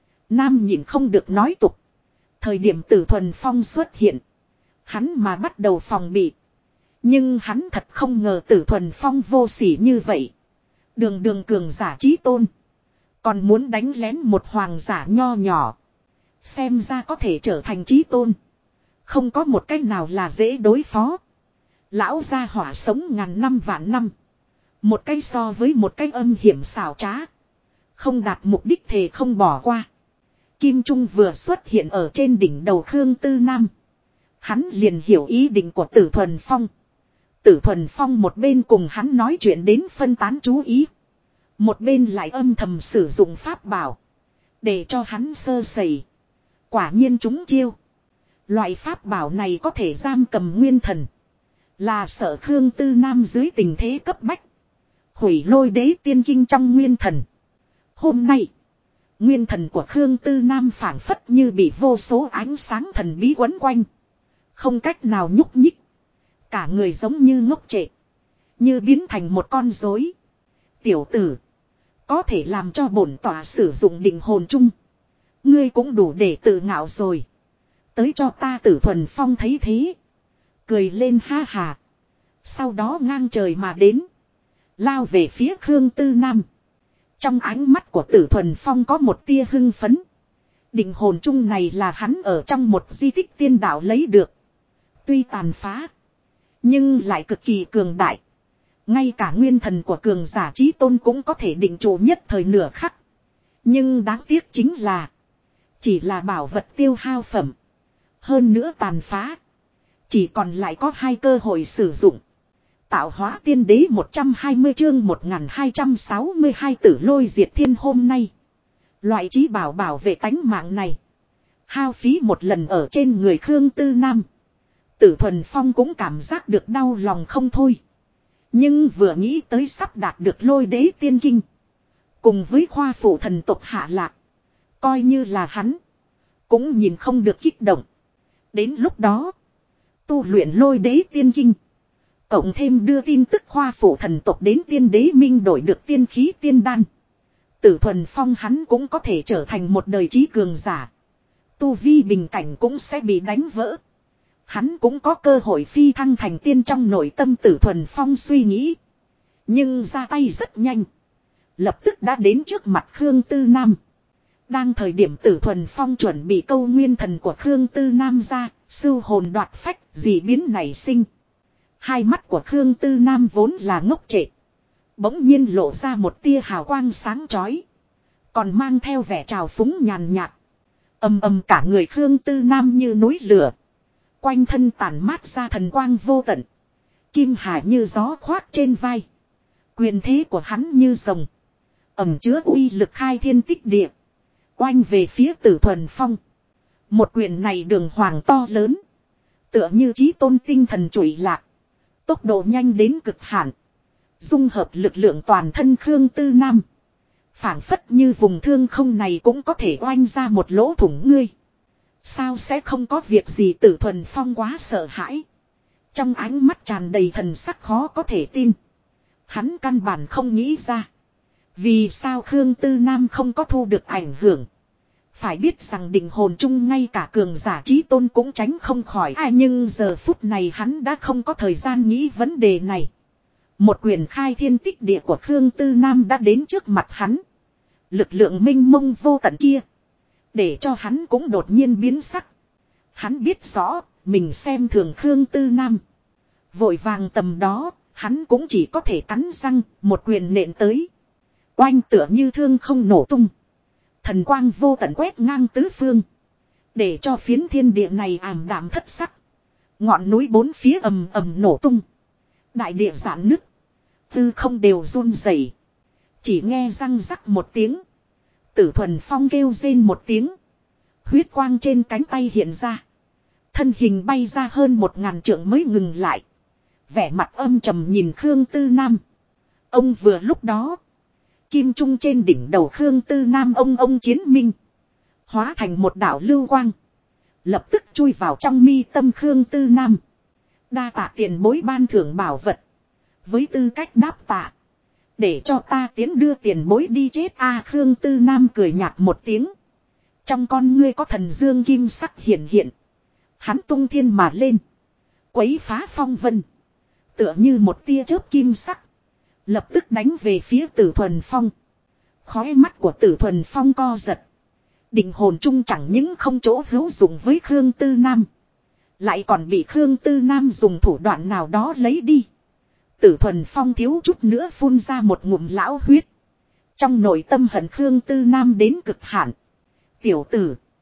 Nam nhịn không được nói tục. Thời điểm Tử Thuần Phong xuất hiện, hắn mà bắt đầu phòng bị. Nhưng hắn thật không ngờ Tử Thuần Phong vô sỉ như vậy. Đường đường cường giả chí tôn. Còn muốn đánh lén một hoàng giả nho nhỏ. Xem ra có thể trở thành chí tôn. Không có một cách nào là dễ đối phó. Lão gia hỏa sống ngàn năm vạn năm. Một cái so với một cái âm hiểm xảo trá. Không đạt mục đích thề không bỏ qua. Kim Trung vừa xuất hiện ở trên đỉnh đầu Khương Tư Nam. Hắn liền hiểu ý định của Tử Thuần Phong. Tử Thuần Phong một bên cùng hắn nói chuyện đến phân tán chú ý. Một bên lại âm thầm sử dụng pháp bảo. Để cho hắn sơ sẩy. Quả nhiên chúng chiêu. Loại pháp bảo này có thể giam cầm nguyên thần. Là sợ Khương Tư Nam dưới tình thế cấp bách. Hủy Lôi Đế tiên kinh trong nguyên thần. Hôm nay. Nguyên thần của Khương Tư Nam phảng phất như bị vô số ánh sáng thần bí quấn quanh. Không cách nào nhúc nhích. Cả người giống như ngốc trệ. Như biến thành một con rối. Tiểu tử. Có thể làm cho bổn tỏa sử dụng định hồn chung. Ngươi cũng đủ để tự ngạo rồi. Tới cho ta Tử Thuần Phong thấy thế. Cười lên ha hà. Sau đó ngang trời mà đến. Lao về phía Khương Tư Nam. Trong ánh mắt của Tử Thuần Phong có một tia hưng phấn. Định hồn chung này là hắn ở trong một di tích tiên đạo lấy được. Tuy tàn phá. Nhưng lại cực kỳ cường đại. Ngay cả nguyên thần của cường giả chí tôn cũng có thể định trụ nhất thời nửa khắc. Nhưng đáng tiếc chính là. Chỉ là bảo vật tiêu hao phẩm. Hơn nữa tàn phá. Chỉ còn lại có 2 cơ hội sử dụng. Tạo hóa tiên đế 120 chương 1262 Tử Lôi diệt thiên hôm nay. Loại trí bảo bảo vệ tánh mạng này. Hao phí một lần ở trên người Khương Tư Nam. Tử Thuần Phong cũng cảm giác được đau lòng không thôi. Nhưng vừa nghĩ tới sắp đạt được Lôi Đế tiên kinh. Cùng với khoa phụ thần tộc hạ lạc. Coi như là hắn. Cũng nhìn không được kích động. Đến lúc đó. Tu luyện Lôi Đế tiên kinh. Cộng thêm đưa tin tức khoa phụ thần tộc đến tiên đế minh đổi được tiên khí tiên đan. Tử Thuần Phong hắn cũng có thể trở thành một đời trí cường giả. Tu vi bình cảnh cũng sẽ bị đánh vỡ. Hắn cũng có cơ hội phi thăng thành tiên trong nội tâm Tử Thuần Phong suy nghĩ. Nhưng ra tay rất nhanh. Lập tức đã đến trước mặt Khương Tư Nam. Đang thời điểm Tử Thuần Phong chuẩn bị câu nguyên thần của Khương Tư Nam ra, sưu hồn đoạt phách, dị biến nảy sinh. Hai mắt của Khương Tư Nam vốn là ngốc trệ. Bỗng nhiên lộ ra một tia hào quang sáng chói. Còn mang theo vẻ trào phúng nhàn nhạt. Ầm ầm cả người Khương Tư Nam như núi lửa. Quanh thân tản mát ra thần quang vô tận. Kim hà như gió khoác trên vai. Quyền thế của hắn như rồng. Ẩm chứa uy lực khai thiên tích địa. Oanh về phía Tử Thuần Phong. Một quyền này đường hoàng to lớn. Tựa như chí tôn tinh thần trụy lạc. Tốc độ nhanh đến cực hạn. Dung hợp lực lượng toàn thân Khương Tư Nam. Phảng phất như vùng thương không này cũng có thể oanh ra một lỗ thủng ngươi. Sao sẽ không có việc gì Tử Thuần Phong quá sợ hãi. Trong ánh mắt tràn đầy thần sắc khó có thể tin. Hắn căn bản không nghĩ ra. Vì sao Khương Tư Nam không có thu được ảnh hưởng. Phải biết rằng định hồn chung ngay cả cường giả trí tôn cũng tránh không khỏi ai. Nhưng giờ phút này hắn đã không có thời gian nghĩ vấn đề này. Một quyền khai thiên tích địa của Khương Tư Nam đã đến trước mặt hắn. Lực lượng minh mông vô tận kia. Để cho hắn cũng đột nhiên biến sắc. Hắn biết rõ, mình xem thường Khương Tư Nam. Vội vàng tầm đó, hắn cũng chỉ có thể cắn răng, một quyền nện tới. Oanh tựa như thương không nổ tung. Thần quang vô tận quét ngang tứ phương. Để cho phiến thiên địa này ảm đạm thất sắc. Ngọn núi bốn phía ầm ầm nổ tung. Đại địa giãn nứt. Tư không đều run rẩy. Chỉ nghe răng rắc một tiếng. Tử Thuần Phong kêu rên một tiếng. Huyết quang trên cánh tay hiện ra. Thân hình bay ra hơn 1000 trượng mới ngừng lại. Vẻ mặt âm trầm nhìn Khương Tư Nam. Ông vừa lúc đó. Kim trung trên đỉnh đầu Khương Tư Nam ông chiến minh. Hóa thành một đạo lưu quang. Lập tức chui vào trong mi tâm Khương Tư Nam. Đa tạ tiền bối ban thưởng bảo vật. Với tư cách đáp tạ. Để cho ta tiến đưa tiền bối đi chết Khương Tư Nam cười nhạt một tiếng. Trong con ngươi có thần dương kim sắc hiện hiện. Hắn tung thiên mà lên. Quấy phá phong vân. Tựa như một tia chớp kim sắc. Lập tức đánh về phía Tử Thuần Phong. Khói mắt của Tử Thuần Phong co giật. Định hồn chung chẳng những không chỗ hữu dụng với Khương Tư Nam. Lại còn bị Khương Tư Nam dùng thủ đoạn nào đó lấy đi. Tử Thuần Phong thiếu chút nữa phun ra một ngụm lão huyết. Trong nội tâm hận Khương Tư Nam đến cực hạn. Tiểu tử.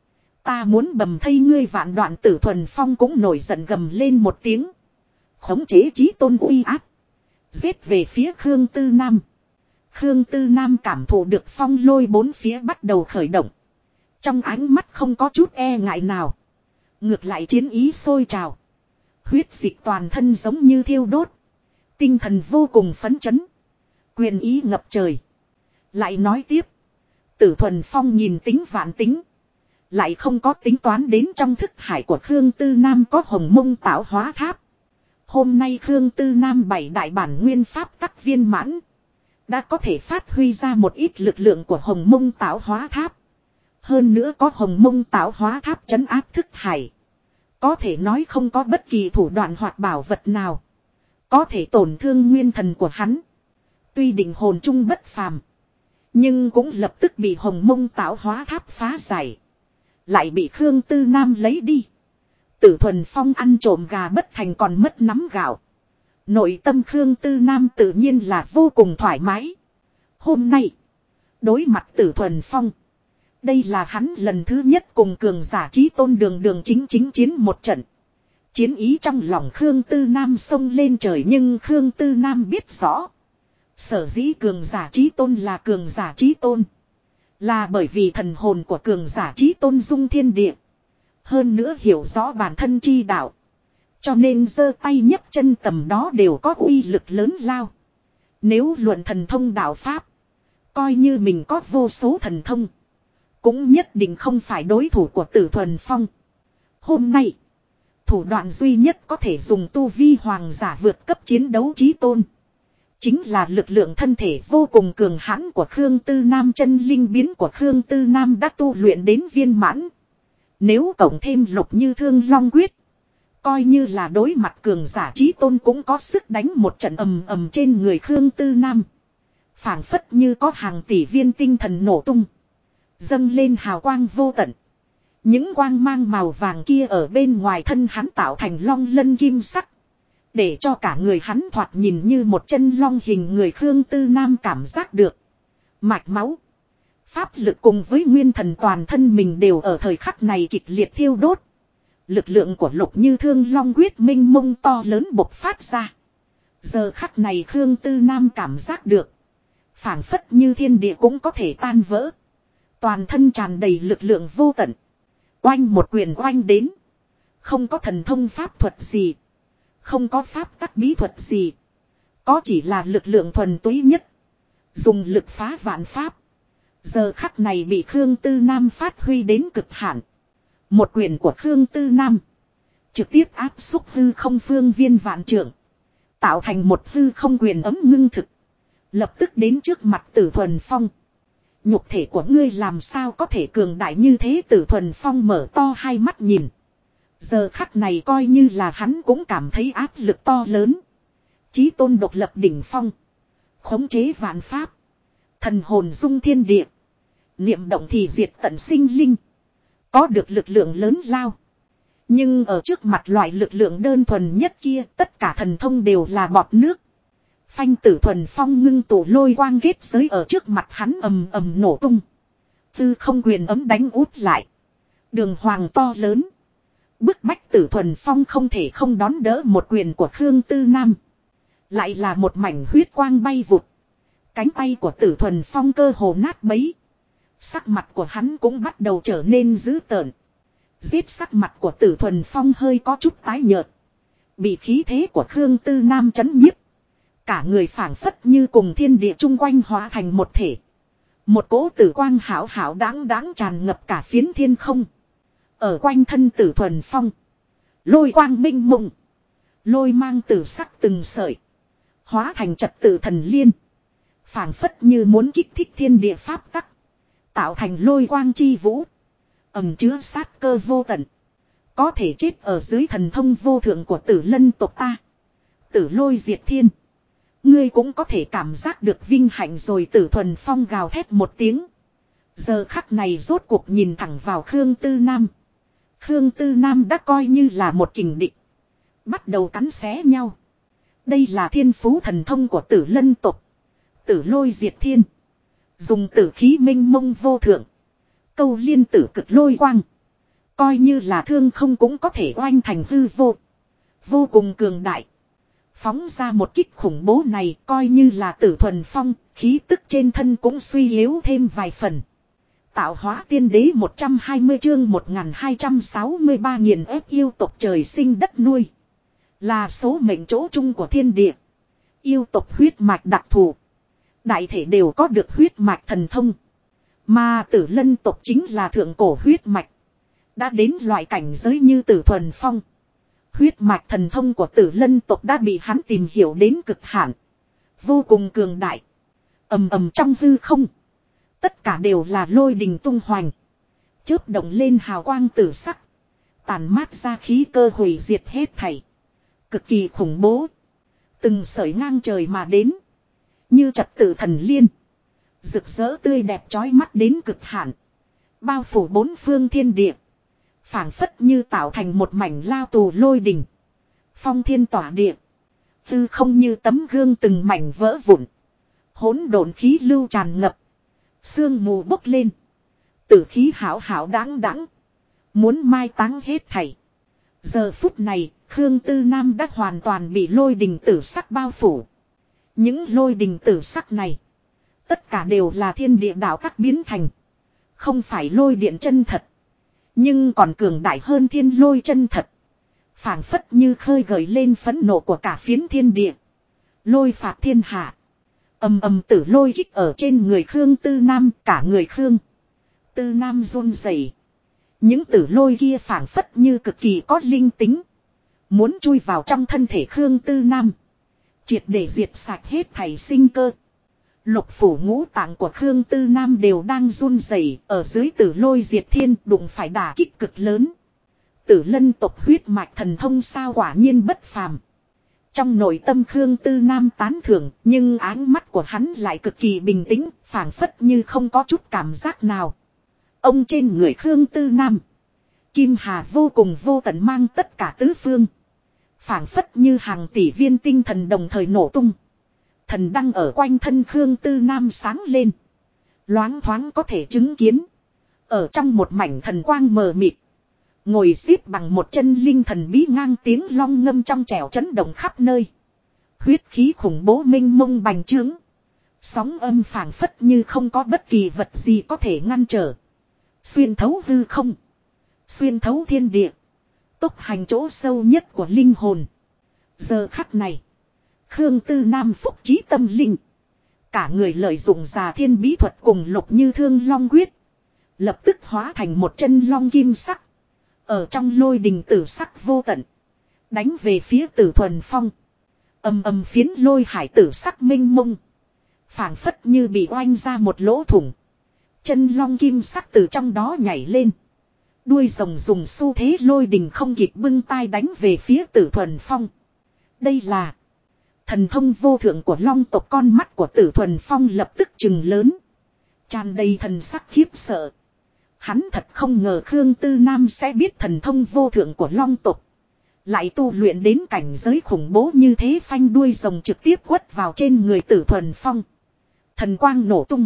Ta muốn bầm thây ngươi vạn đoạn. Tử Thuần Phong cũng nổi giận gầm lên một tiếng. Khống chế chí tôn uy áp. Giết về phía Khương Tư Nam. Khương Tư Nam cảm thụ được phong lôi bốn phía bắt đầu khởi động. Trong ánh mắt không có chút e ngại nào. Ngược lại chiến ý sôi trào. Huyết dịch toàn thân giống như thiêu đốt. Tinh thần vô cùng phấn chấn. Quyền ý ngập trời. Lại nói tiếp. Tử Thuần Phong nhìn tính vạn tính. Lại không có tính toán đến trong thức hải của Khương Tư Nam có hồng mông tạo hóa tháp. Hôm nay Khương Tư Nam 7 đại bản nguyên pháp tắc viên mãn. Đã có thể phát huy ra một ít lực lượng của hồng mông tạo hóa tháp. Hơn nữa có hồng mông tạo hóa tháp trấn áp thức hải. Có thể nói không có bất kỳ thủ đoạn hoặc bảo vật nào. Có thể tổn thương nguyên thần của hắn. Tuy định hồn chung bất phàm. Nhưng cũng lập tức bị hồng mông tạo hóa tháp phá giải. Lại bị Khương Tư Nam lấy đi. Tử Thuần Phong ăn trộm gà bất thành còn mất nắm gạo. Nội tâm Khương Tư Nam tự nhiên là vô cùng thoải mái. Hôm nay. Đối mặt Tử Thuần Phong. Đây là hắn lần thứ nhất cùng cường giả chí tôn đường chính chiến một trận. Chiến ý trong lòng Khương Tư Nam xông lên trời nhưng Khương Tư Nam biết rõ. Sở dĩ cường giả chí tôn là cường giả chí tôn. Là bởi vì thần hồn của cường giả chí tôn dung thiên địa. Hơn nữa hiểu rõ bản thân chi đạo. Cho nên giơ tay nhấc chân tầm đó đều có uy lực lớn lao. Nếu luận thần thông đạo pháp. Coi như mình có vô số thần thông. Cũng nhất định không phải đối thủ của Tử Thuần Phong. Hôm nay. Thủ đoạn duy nhất có thể dùng tu vi hoàng giả vượt cấp chiến đấu chí tôn. Chính là lực lượng thân thể vô cùng cường hãn của Khương Tư Nam. Chân linh biến của Khương Tư Nam đã tu luyện đến viên mãn. Nếu cộng thêm Lục Như Thương Long Quyết. Coi như là đối mặt cường giả chí tôn cũng có sức đánh một trận ầm ầm trên người Khương Tư Nam. Phảng phất như có hàng tỷ viên tinh thần nổ tung. Dâng lên hào quang vô tận. Những quang mang màu vàng kia ở bên ngoài thân hắn tạo thành long lân kim sắc. Để cho cả người hắn thoạt nhìn như một chân long hình người. Khương Tư Nam cảm giác được. Mạch máu. Pháp lực cùng với nguyên thần toàn thân mình đều ở thời khắc này kịch liệt thiêu đốt. Lực lượng của Lục Như Thương Long Quyết minh mông to lớn bộc phát ra. Giờ khắc này Khương Tư Nam cảm giác được. Phảng phất như thiên địa cũng có thể tan vỡ. Toàn thân tràn đầy lực lượng vô tận. Oanh một quyền oanh đến. Không có thần thông pháp thuật gì. Không có pháp tắc bí thuật gì. Có chỉ là lực lượng thuần túy nhất. Dùng lực phá vạn pháp. Giờ khắc này bị Khương Tư Nam phát huy đến cực hạn. Một quyền của Khương Tư Nam. Trực tiếp áp xúc hư không phương viên vạn trượng. Tạo thành một hư không quyền ấm ngưng thực. Lập tức đến trước mặt Tử Thuần Phong. Nhục thể của ngươi làm sao có thể cường đại như thế. Tử Thuần Phong mở to hai mắt nhìn. Giờ khắc này coi như là hắn cũng cảm thấy áp lực to lớn. Chí tôn độc lập đỉnh phong. Khống chế vạn pháp. Thần hồn dung thiên địa. Niệm động thì diệt tận sinh linh. Có được lực lượng lớn lao. Nhưng ở trước mặt loại lực lượng đơn thuần nhất kia tất cả thần thông đều là bọt nước. Phanh. Tử Thuần Phong ngưng tụ lôi quang kết giới ở trước mặt hắn ầm ầm nổ tung. Tư không quyền ấm đánh út lại. Đường hoàng to lớn. Bức bách Tử Thuần Phong không thể không đón đỡ một quyền của Khương Tư Nam. Lại là một mảnh huyết quang bay vụt. Cánh tay của Tử Thuần Phong cơ hồ nát bấy. Sắc mặt của hắn cũng bắt đầu trở nên dữ tợn. Giết sắc mặt của Tử Thuần Phong hơi có chút tái nhợt. Bị khí thế của Khương Tư Nam chấn nhiếp. Cả người phảng phất như cùng thiên địa chung quanh hóa thành một thể. Một cỗ tử quang hảo hảo đáng đáng tràn ngập cả phiến thiên không. Ở quanh thân Tử Thuần Phong. Lôi quang minh mộng. Lôi mang tử sắc từng sợi. Hóa thành trật tự thần liên. Phảng phất như muốn kích thích thiên địa pháp tắc. Tạo thành lôi quang chi vũ. Ẩm chứa sát cơ vô tận. Có thể chết ở dưới thần thông vô thượng của Tử Lân tộc ta. Tử Lôi diệt thiên. Ngươi cũng có thể cảm giác được vinh hạnh rồi. Tử Thuần Phong gào thét một tiếng. Giờ khắc này rốt cuộc nhìn thẳng vào Khương Tư Nam. Khương Tư Nam đã coi như là một kình địch. Bắt đầu cắn xé nhau. Đây là thiên phú thần thông của Tử Lân tộc. Tử Lôi diệt thiên. Dùng tử khí minh mông vô thượng. Câu liên tử cực lôi quang. Coi như là thương không cũng có thể oanh thành hư vô. Vô cùng cường đại. Phóng ra một kích khủng bố này coi như là Tử Thuần Phong, khí tức trên thân cũng suy yếu thêm vài phần. Tạo hóa tiên đế 120 chương 1263 nghiền ép yêu tộc trời sinh đất nuôi. Là số mệnh chỗ chung của thiên địa. Yêu tộc huyết mạch đặc thù. Đại thể đều có được huyết mạch thần thông. Mà Tử Lân tộc chính là thượng cổ huyết mạch. Đã đến loại cảnh giới như Tử Thuần Phong. Huyết mạch thần thông của Tử Lân tộc đã bị hắn tìm hiểu đến cực hạn. Vô cùng cường đại. Ầm ầm trong hư không. Tất cả đều là lôi đình tung hoành. Chớp động lên hào quang tử sắc. Tàn mát ra khí cơ hủy diệt hết thảy. Cực kỳ khủng bố. Từng sợi ngang trời mà đến. Như trật tự thần liên. Rực rỡ tươi đẹp chói mắt đến cực hạn. Bao phủ bốn phương thiên địa. Phảng phất như tạo thành một mảnh lao tù lôi đình. Phong thiên tỏa địa. Tư không như tấm gương từng mảnh vỡ vụn. Hỗn độn khí lưu tràn ngập. Sương mù bốc lên. Tử khí hảo hảo đáng đáng. Muốn mai táng hết thảy. Giờ phút này, Khương Tư Nam đã hoàn toàn bị lôi đình tử sắc bao phủ. Những lôi đình tử sắc này. Tất cả đều là thiên địa đạo các biến thành. Không phải lôi điện chân thật. Nhưng còn cường đại hơn thiên lôi chân thật. Phảng phất như khơi gợi lên phẫn nộ của cả phiến thiên địa. Lôi phạt thiên hạ. Ầm ầm tử lôi kích ở trên người Khương Tư Nam, cả người Khương Tư Nam run rẩy. Những tử lôi kia phảng phất như cực kỳ có linh tính. Muốn chui vào trong thân thể Khương Tư Nam. Triệt để diệt sạch hết thảy sinh cơ. Lục phủ ngũ tạng của Khương Tư Nam đều đang run rẩy, ở dưới tử lôi diệt thiên đụng phải đả kích cực lớn. Tử Lân tộc huyết mạch thần thông sao quả nhiên bất phàm. Trong nội tâm Khương Tư Nam tán thưởng, nhưng áng mắt của hắn lại cực kỳ bình tĩnh, phảng phất như không có chút cảm giác nào. Ông trên người Khương Tư Nam. Kim hà vô cùng vô tận mang tất cả tứ phương. Phảng phất như hàng tỷ viên tinh thần đồng thời nổ tung. Thần đăng ở quanh thân Khương Tư Nam sáng lên. Loáng thoáng có thể chứng kiến. Ở trong một mảnh thần quang mờ mịt. Ngồi xếp bằng một chân linh thần bí ngang tiếng long ngâm trong trẻo chấn động khắp nơi. Huyết khí khủng bố minh mông bành trướng. Sóng âm phảng phất như không có bất kỳ vật gì có thể ngăn trở. Xuyên thấu hư không. Xuyên thấu thiên địa. Tốc hành chỗ sâu nhất của linh hồn. Giờ khắc này. Khương Tư Nam phúc trí tâm linh. Cả người lợi dụng già thiên bí thuật cùng lục như thương long quyết. Lập tức hóa thành một chân long kim sắc. Ở trong lôi đình tử sắc vô tận. Đánh về phía Tử Thuần Phong. Ầm ầm phiến lôi hải tử sắc minh mông. Phảng phất như bị oanh ra một lỗ thủng. Chân long kim sắc từ trong đó nhảy lên. Đuôi rồng dùng xu thế lôi đình không kịp bưng tay đánh về phía Tử Thuần Phong. Đây là thần thông vô thượng của long tộc. Con mắt của Tử Thuần Phong lập tức trừng lớn. Tràn đầy thần sắc khiếp sợ. Hắn thật không ngờ Khương Tư Nam sẽ biết thần thông vô thượng của long tộc. Lại tu luyện đến cảnh giới khủng bố như thế, phanh đuôi rồng trực tiếp quất vào trên người Tử Thuần Phong. Thần quang nổ tung.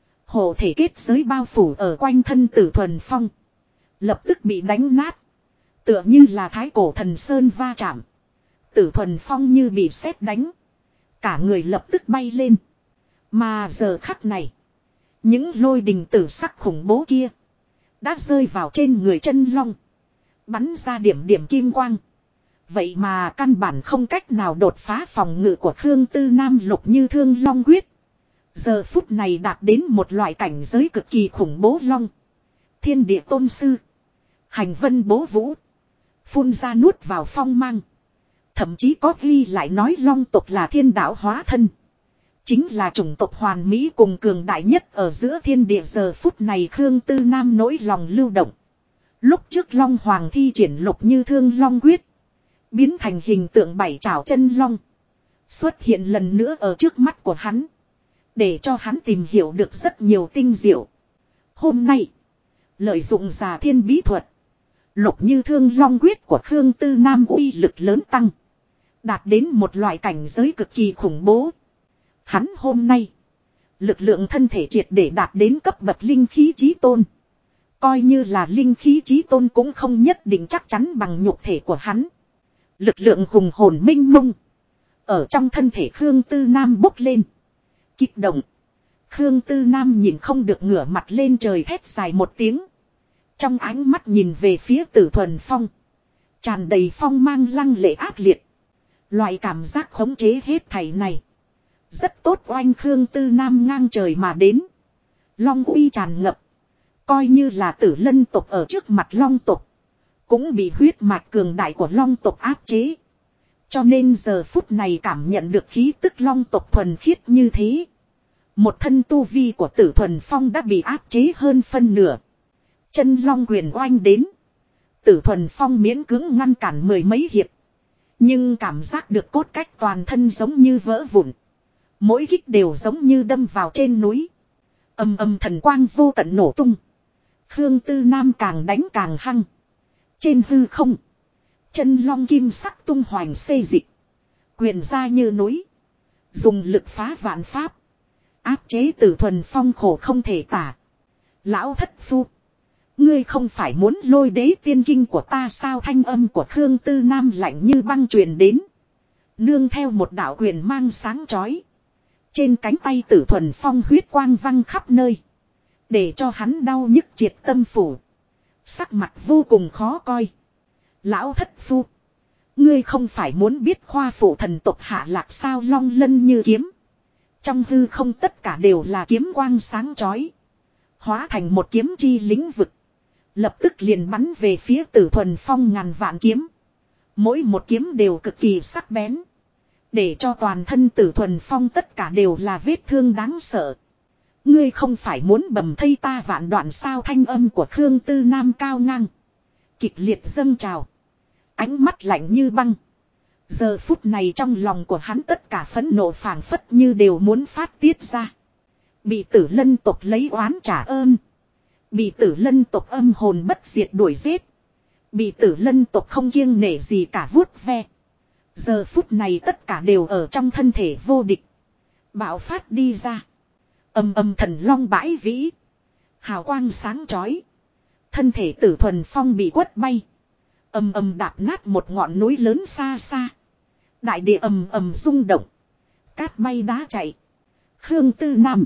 Hộ thể kết giới bao phủ ở quanh thân Tử Thuần Phong. Lập tức bị đánh nát. Tựa như là thái cổ thần sơn va chạm. Tử Thuần Phong như bị sét đánh. Cả người lập tức bay lên. Mà giờ khắc này. Những lôi đình tử sắc khủng bố kia. Đã rơi vào trên người chân long. Bắn ra điểm điểm kim quang. Vậy mà căn bản không cách nào đột phá phòng ngự của Khương Tư Nam lục như thương long quyết. Giờ phút này đạt đến một loại cảnh giới cực kỳ khủng bố long. Thiên địa tôn sư. Hành vân bố vũ. Phun ra nuốt vào phong mang. Thậm chí có ghi lại nói long tộc là thiên đạo hóa thân. Chính là chủng tộc hoàn mỹ cùng cường đại nhất ở giữa thiên địa. Giờ phút này Khương Tư Nam nỗi lòng lưu động. Lúc trước Long Hoàng thi triển lục như thương long quyết. Biến thành hình tượng bảy trảo chân long. Xuất hiện lần nữa ở trước mắt của hắn. Để cho hắn tìm hiểu được rất nhiều tinh diệu. Hôm nay. Lợi dụng già thiên bí thuật. Lục như thương long quyết của Khương Tư Nam uy lực lớn tăng. Đạt đến một loại cảnh giới cực kỳ khủng bố. Hắn hôm nay. Lực lượng thân thể triệt để đạt đến cấp bậc linh khí chí tôn. Coi như là linh khí chí tôn cũng không nhất định chắc chắn bằng nhục thể của hắn. Lực lượng hùng hồn minh mông. Ở trong thân thể Khương Tư Nam bốc lên. Kích động. Khương Tư Nam nhìn không được ngửa mặt lên trời thét dài một tiếng. Trong ánh mắt nhìn về phía Tử Thuần Phong. Tràn đầy phong mang lăng lệ ác liệt. Loại cảm giác khống chế hết thảy này. Rất tốt oanh Khương Tư Nam ngang trời mà đến. Long uy tràn ngập. Coi như là Tử Lân tộc ở trước mặt Long tộc. Cũng bị huyết mạch cường đại của Long tộc áp chế. Cho nên giờ phút này cảm nhận được khí tức Long tộc thuần khiết như thế. Một thân tu vi của Tử Thuần Phong đã bị áp chế hơn phân nửa. Chân Long quyền oanh đến. Tử Thuần Phong miễn cưỡng ngăn cản mười mấy hiệp. Nhưng cảm giác được cốt cách toàn thân giống như vỡ vụn. Mỗi kích đều giống như đâm vào trên núi. Âm âm thần quang vô tận nổ tung. Khương Tư Nam càng đánh càng hăng. Trên hư không. Chân long kim sắc tung hoành xê dịch. Quyền ra như núi. Dùng lực phá vạn pháp. Áp chế Tử Thuần Phong khổ không thể tả. Lão thất phu. Ngươi không phải muốn lôi đế tiên kinh của ta sao? Thanh âm của Khương Tư Nam lạnh như băng truyền đến. Nương theo một đạo quyền mang sáng chói. Trên cánh tay Tử Thuần Phong huyết quang văng khắp nơi. Để cho hắn đau nhức triệt tâm phủ. Sắc mặt vô cùng khó coi. Lão thất phu. Ngươi không phải muốn biết khoa phụ thần tộc hạ lạc sao? Long lân như kiếm. Trong hư không tất cả đều là kiếm quang sáng chói. Hóa thành một kiếm chi lĩnh vực. Lập tức liền bắn về phía Tử Thuần Phong ngàn vạn kiếm. Mỗi một kiếm đều cực kỳ sắc bén. Để cho toàn thân Tử Thuần Phong tất cả đều là vết thương đáng sợ. Ngươi không phải muốn bầm thây ta vạn đoạn sao? Thanh âm của Khương Tư Nam cao ngang. Kịch liệt dâng trào. Ánh mắt lạnh như băng. Giờ phút này trong lòng của hắn tất cả phẫn nộ phảng phất như đều muốn phát tiết ra. Bị Tử Lân tộc lấy oán trả ơn. Bị Tử Lân tộc âm hồn bất diệt đuổi giết. Bị Tử Lân tộc không kiêng nể gì cả vuốt ve. Giờ phút này tất cả đều ở trong thân thể vô địch. Bạo phát đi ra. Âm âm thần long bãi vĩ. Hào quang sáng chói. Thân thể Tử Thuần Phong bị quất bay. Âm âm đạp nát một ngọn núi lớn xa xa. Đại địa ầm ầm rung động. Cát bay đá chạy. Khương Tư Nam.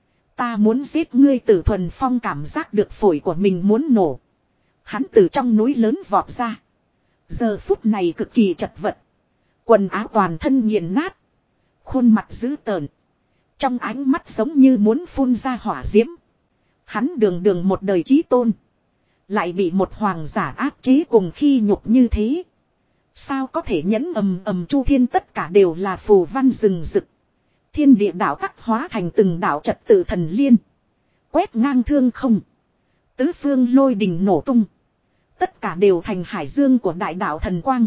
Ta muốn giết ngươi. Tử Thuần Phong cảm giác được phổi của mình muốn nổ. Hắn từ trong núi lớn vọt ra. Giờ phút này cực kỳ chật vật. Quần áo toàn thân nghiền nát. Khuôn mặt dữ tợn. Trong ánh mắt giống như muốn phun ra hỏa diễm. Hắn đường đường một đời chí tôn. Lại bị một hoàng giả áp chế cùng khi nhục như thế. Sao có thể nhẫn ầm ầm chu thiên tất cả đều là phù văn rừng rực. Thiên địa đạo tắc hóa thành từng đạo trật tự thần liên. Quét ngang thương không. Tứ phương lôi đình nổ tung. Tất cả đều thành hải dương của đại đạo thần quang.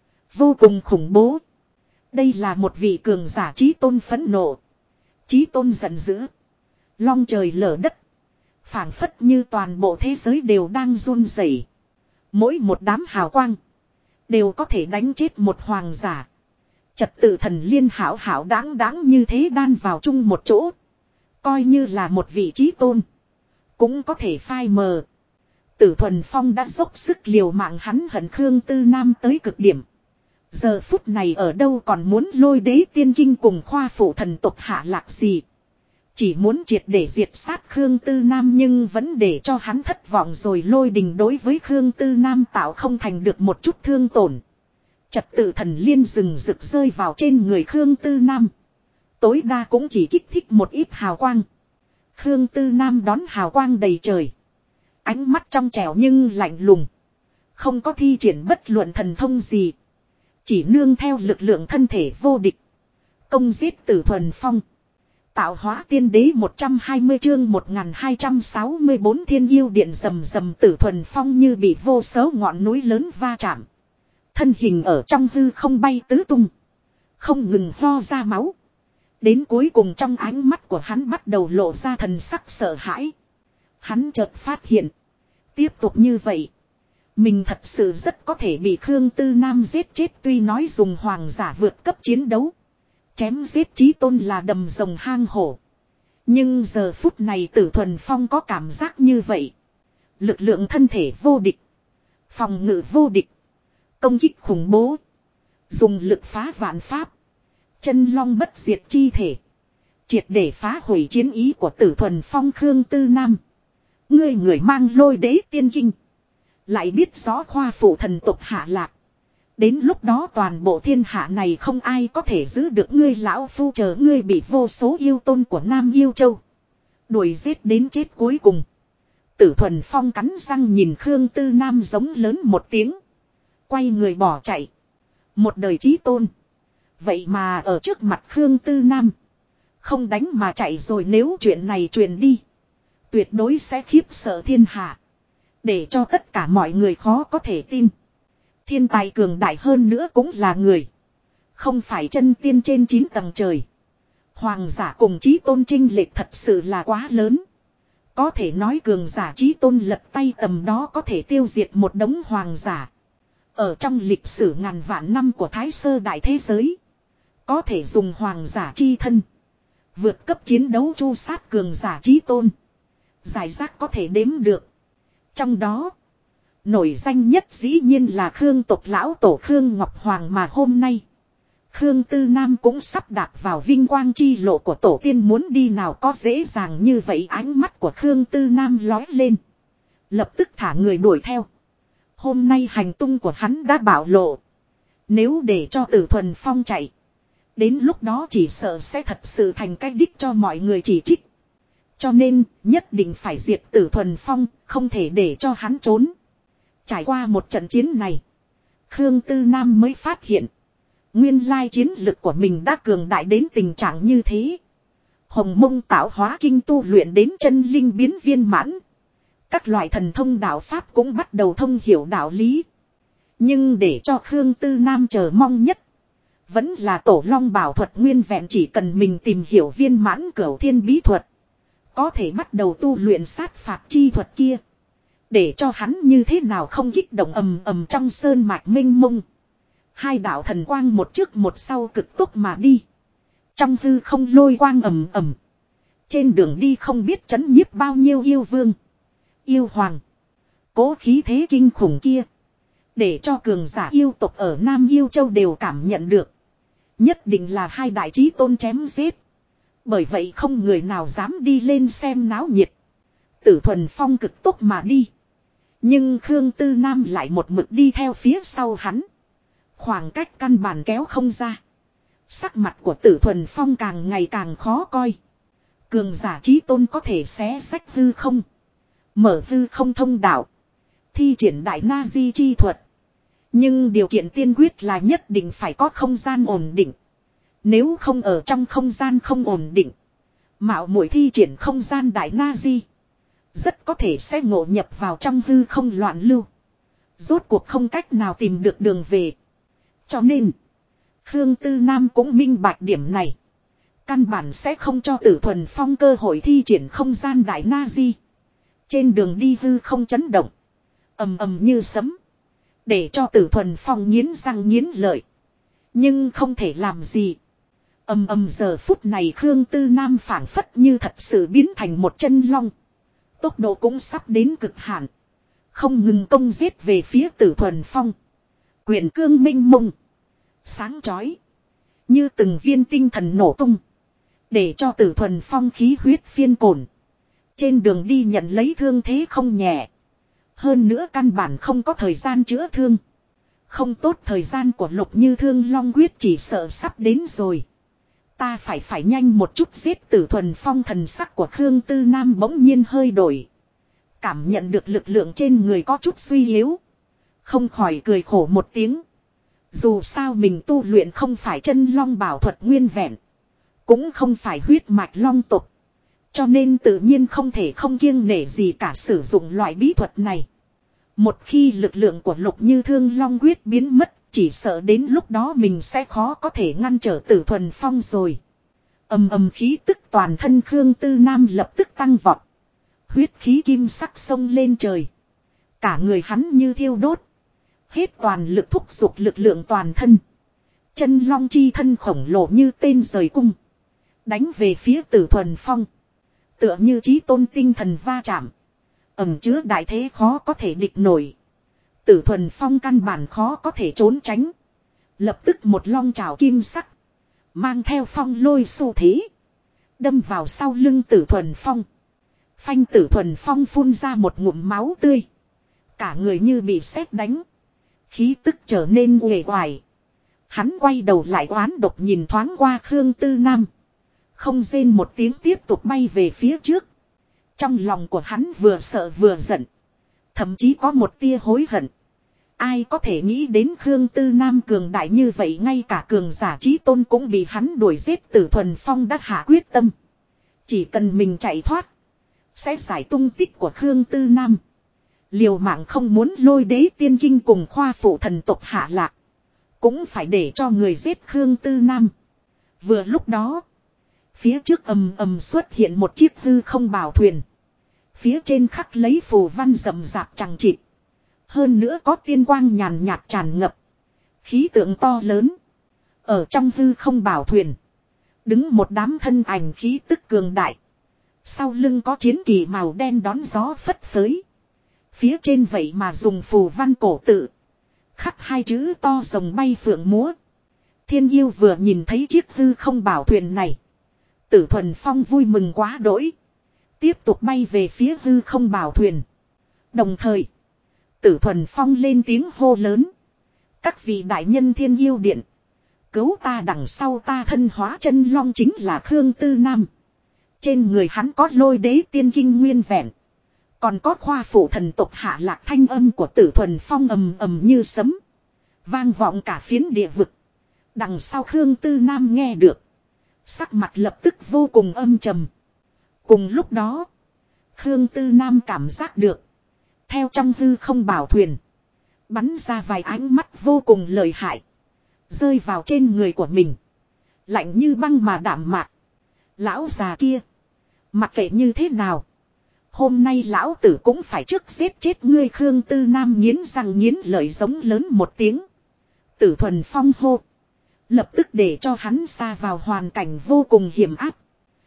Vô cùng khủng bố. Đây là một vị cường giả chí tôn phẫn nộ. Chí tôn giận dữ. Long trời lở đất. Phảng phất như toàn bộ thế giới đều đang run rẩy. Mỗi một đám hào quang. Đều có thể đánh chết một hoàng giả. Trật tự thần liên hảo hảo đáng đáng như thế đan vào chung một chỗ. Coi như là một vị chí tôn. Cũng có thể phai mờ. Tử Thuần Phong đã dốc sức liều mạng, hắn hận Khương Tư Nam tới cực điểm. Giờ phút này ở đâu còn muốn lôi đế tiên kinh cùng khoa phụ thần tộc hạ lạc gì. Chỉ muốn triệt để diệt sát Khương Tư Nam, nhưng vẫn để cho hắn thất vọng rồi. Lôi đình đối với Khương Tư Nam tạo không thành được một chút thương tổn. Trật tự thần liên rừng rực rơi vào trên người Khương Tư Nam. Tối đa cũng chỉ kích thích một ít hào quang. Khương Tư Nam đón hào quang đầy trời. Ánh mắt trong trẻo nhưng lạnh lùng. Không có thi triển bất luận thần thông gì. Chỉ nương theo lực lượng thân thể vô địch. Công giết Tử Thuần Phong. Tạo hóa tiên đế 120 chương 1264 thiên yêu điện rầm rầm. Tử Thuần Phong như bị vô số ngọn núi lớn va chạm. Thân hình ở trong hư không bay tứ tung. Không ngừng ho ra máu. Đến cuối cùng trong ánh mắt của hắn bắt đầu lộ ra thần sắc sợ hãi. Hắn chợt phát hiện. Tiếp tục như vậy. Mình thật sự rất có thể bị Khương Tư Nam giết chết. Tuy nói dùng hoàng giả vượt cấp chiến đấu. Chém giết chí tôn là đầm rồng hang hổ. Nhưng giờ phút này Tử Thuần Phong có cảm giác như vậy. Lực lượng thân thể vô địch. Phòng ngự vô địch. Công kích khủng bố. Dùng lực phá vạn pháp. Chân long bất diệt chi thể. Triệt để phá hủy chiến ý của Tử Thuần Phong Khương Tư Nam. Ngươi người mang Lôi Đế tiên kinh. Lại biết rõ khoa phụ thần tục hạ lạc. Đến lúc đó toàn bộ thiên hạ này không ai có thể giữ được ngươi lão phu, chờ ngươi bị vô số yêu tôn của Nam Yêu Châu đuổi giết đến chết cuối cùng. Tử Thuần Phong cắn răng nhìn Khương Tư Nam giống lớn một tiếng. Quay người bỏ chạy. Một đời chí tôn. Vậy mà ở trước mặt Khương Tư Nam. Không đánh mà chạy rồi, nếu chuyện này truyền đi. Tuyệt đối sẽ khiếp sợ thiên hạ. Để cho tất cả mọi người khó có thể tin. Thiên tài cường đại hơn nữa cũng là người. Không phải chân tiên trên 9 tầng trời. Hoàng giả cùng chí tôn chênh lệch thật sự là quá lớn. Có thể nói cường giả chí tôn lật tay tầm đó có thể tiêu diệt một đống hoàng giả. Ở trong lịch sử ngàn vạn năm của Thái Sơ đại thế giới. Có thể dùng hoàng giả chi thân. Vượt cấp chiến đấu chu sát cường giả chí tôn. Giải rác có thể đếm được. Trong đó. Nổi danh nhất dĩ nhiên là Khương tộc lão tổ Khương Ngọc Hoàng, mà hôm nay. Khương Tư Nam cũng sắp đạp vào vinh quang chi lộ của tổ tiên, muốn đi nào có dễ dàng như vậy. Ánh mắt của Khương Tư Nam lói lên. Lập tức thả người đuổi theo. Hôm nay hành tung của hắn đã bạo lộ. Nếu để cho Tử Thuần Phong chạy. Đến lúc đó chỉ sợ sẽ thật sự thành cái đích cho mọi người chỉ trích. Cho nên nhất định phải diệt Tử Thuần Phong, không thể để cho hắn trốn. Trải qua một trận chiến này. Khương Tư Nam mới phát hiện. Nguyên lai chiến lực của mình đã cường đại đến tình trạng như thế. Hồng Mông tạo hóa kinh tu luyện đến chân linh biến viên mãn. Các loại thần thông đạo pháp cũng bắt đầu thông hiểu đạo lý. Nhưng để cho Khương Tư Nam chờ mong nhất. Vẫn là Tổ Long bảo thuật nguyên vẹn, chỉ cần mình tìm hiểu viên mãn Cửu Thiên bí thuật. Có thể bắt đầu tu luyện sát phạt chi thuật kia. Để cho hắn như thế nào không kích động ầm ầm trong sơn mạch mênh mông. Hai đạo thần quang một trước một sau cực tốc mà đi. Trong hư không lôi quang ầm ầm. Trên đường đi không biết trấn nhiếp bao nhiêu yêu vương. Yêu hoàng. Cố khí thế kinh khủng kia. Để cho cường giả yêu tộc ở Nam Yêu Châu đều cảm nhận được. Nhất định là hai đại chí tôn chém giết. Bởi vậy không người nào dám đi lên xem náo nhiệt. Tử Thuần Phong cực tốc mà đi. Nhưng Khương Tư Nam lại một mực đi theo phía sau hắn. Khoảng cách căn bản kéo không ra. Sắc mặt của Tử Thuần Phong càng ngày càng khó coi. Cường giả chí tôn có thể xé sách hư không. Mở hư không thông đạo. Thi triển đại na di chi thuật. Nhưng điều kiện tiên quyết là nhất định phải có không gian ổn định. Nếu không ở trong không gian không ổn định. Mạo muội thi triển không gian đại na di. Rất có thể sẽ ngộ nhập vào trong hư không loạn lưu. Rốt cuộc không cách nào tìm được đường về. Cho nên. Khương Tư Nam cũng minh bạch điểm này. Căn bản sẽ không cho Tử Thuần Phong cơ hội thi triển không gian đại na di. Trên đường đi hư không chấn động. Ầm ầm như sấm. Để cho Tử Thuần Phong nghiến răng nghiến lợi. Nhưng không thể làm gì. Ầm ầm giờ phút này Khương Tư Nam phảng phất như thật sự biến thành một chân long. Tốc độ cũng sắp đến cực hạn. Không ngừng công giết về phía Tử Thuần Phong. Quyền cương minh mông. Sáng chói. Như từng viên tinh thần nổ tung. Để cho Tử Thuần Phong khí huyết phiên cồn. Trên đường đi nhận lấy thương thế không nhẹ. Hơn nữa căn bản không có thời gian chữa thương. Không tốt, thời gian của Lục Như Thương Long quyết chỉ sợ sắp đến rồi. Ta phải nhanh một chút giết Tử Thuần Phong. Thần sắc của Khương Tư Nam bỗng nhiên hơi đổi. Cảm nhận được lực lượng trên người có chút suy yếu. Không khỏi cười khổ một tiếng. Dù sao mình tu luyện không phải chân long bảo thuật nguyên vẹn. Cũng không phải huyết mạch long tộc. Cho nên tự nhiên không thể không kiêng nể gì cả sử dụng loại bí thuật này. Một khi lực lượng của Lục Như Thương Long quyết biến mất, chỉ sợ đến lúc đó mình sẽ khó có thể ngăn trở Tử Thuần Phong rồi. Ầm ầm khí tức toàn thân Khương Tư Nam lập tức tăng vọt. Huyết khí kim sắc sông lên trời. Cả người hắn như thiêu đốt. Hết toàn lực thúc giục lực lượng toàn thân. Chân long chi thân khổng lồ như tên rời cung. Đánh về phía Tử Thuần Phong. Tựa như chí tôn tinh thần va chạm. ẩn chứa đại thế khó có thể địch nổi. Tử Thuần Phong căn bản khó có thể trốn tránh. Lập tức một long trảo kim sắc. Mang theo phong lôi xu thế. Đâm vào sau lưng Tử Thuần Phong. Phanh Tử Thuần Phong phun ra một ngụm máu tươi. Cả người như bị sét đánh. Khí tức trở nên uể oải. Hắn quay đầu lại oán độc nhìn thoáng qua Khương Tư Nam. Không rên một tiếng tiếp tục bay về phía trước. Trong lòng của hắn vừa sợ vừa giận. Thậm chí có một tia hối hận. Ai có thể nghĩ đến Khương Tư Nam cường đại như vậy, ngay cả cường giả chí tôn cũng bị hắn đuổi giết. Tử Thuần Phong đã hạ quyết tâm. Chỉ cần mình chạy thoát. Sẽ giải tung tích của Khương Tư Nam. Liều mạng không muốn Lôi Đế Tiên Kinh cùng khoa phụ thần tộc hạ lạc. Cũng phải để cho người giết Khương Tư Nam. Vừa lúc đó. Phía trước ầm ầm xuất hiện một chiếc hư không bảo thuyền. Phía trên khắc lấy phù văn rậm rạp chằng chịt. Hơn nữa có tiên quang nhàn nhạt tràn ngập. Khí tượng to lớn. Ở trong hư không bảo thuyền. Đứng một đám thân ảnh khí tức cường đại. Sau lưng có chiến kỳ màu đen đón gió phất phới. Phía trên vậy mà dùng phù văn cổ tự. Khắc hai chữ to rồng bay phượng múa. Thiên Yêu vừa nhìn thấy chiếc hư không bảo thuyền này. Tử Thuần Phong vui mừng quá đỗi. Tiếp tục bay về phía hư không bảo thuyền. Đồng thời. Tử Thuần Phong lên tiếng hô lớn. Các vị đại nhân Thiên Yêu điện. Cứu ta, đằng sau ta thân hóa chân long chính là Khương Tư Nam. Trên người hắn có Lôi Đế Tiên Kinh nguyên vẹn. Còn có khoa phụ thần tộc hạ lạc. Thanh âm của Tử Thuần Phong ầm ầm như sấm. Vang vọng cả phiến địa vực. Đằng sau Khương Tư Nam nghe được. Sắc mặt lập tức vô cùng âm trầm. Cùng lúc đó. Khương Tư Nam cảm giác được. Theo trong hư không bảo thuyền. Bắn ra vài ánh mắt vô cùng lợi hại. Rơi vào trên người của mình. Lạnh như băng mà đạm mạc. Lão già kia. Mặc kệ như thế nào. Hôm nay lão tử cũng phải trước giết chết ngươi. Khương Tư Nam nghiến răng nghiến lợi giống lớn một tiếng. Tử Thuần Phong hô. Lập tức để cho hắn xa vào hoàn cảnh vô cùng hiểm áp.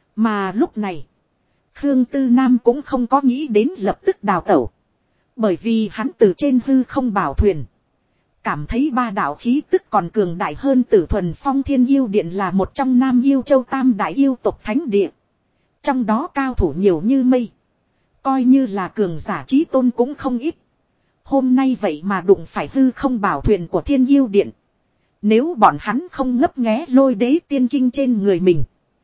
Mà lúc này. Khương Tư Nam cũng không có nghĩ đến lập tức đào tẩu. Bởi vì hắn từ trên hư không bảo thuyền. Cảm thấy ba đạo khí tức còn cường đại hơn. Tử Thuần Phong Thiên Yêu Điện là một trong Nam Yêu Châu Tam Đại Yêu tộc Thánh Địa. Trong đó cao thủ nhiều như mây. Coi như là cường giả chí tôn cũng không ít. Hôm nay vậy mà đụng phải hư không bảo thuyền của Thiên Yêu Điện. Nếu bọn hắn không ngấp nghé Lôi Đế Tiên Kinh trên người mình.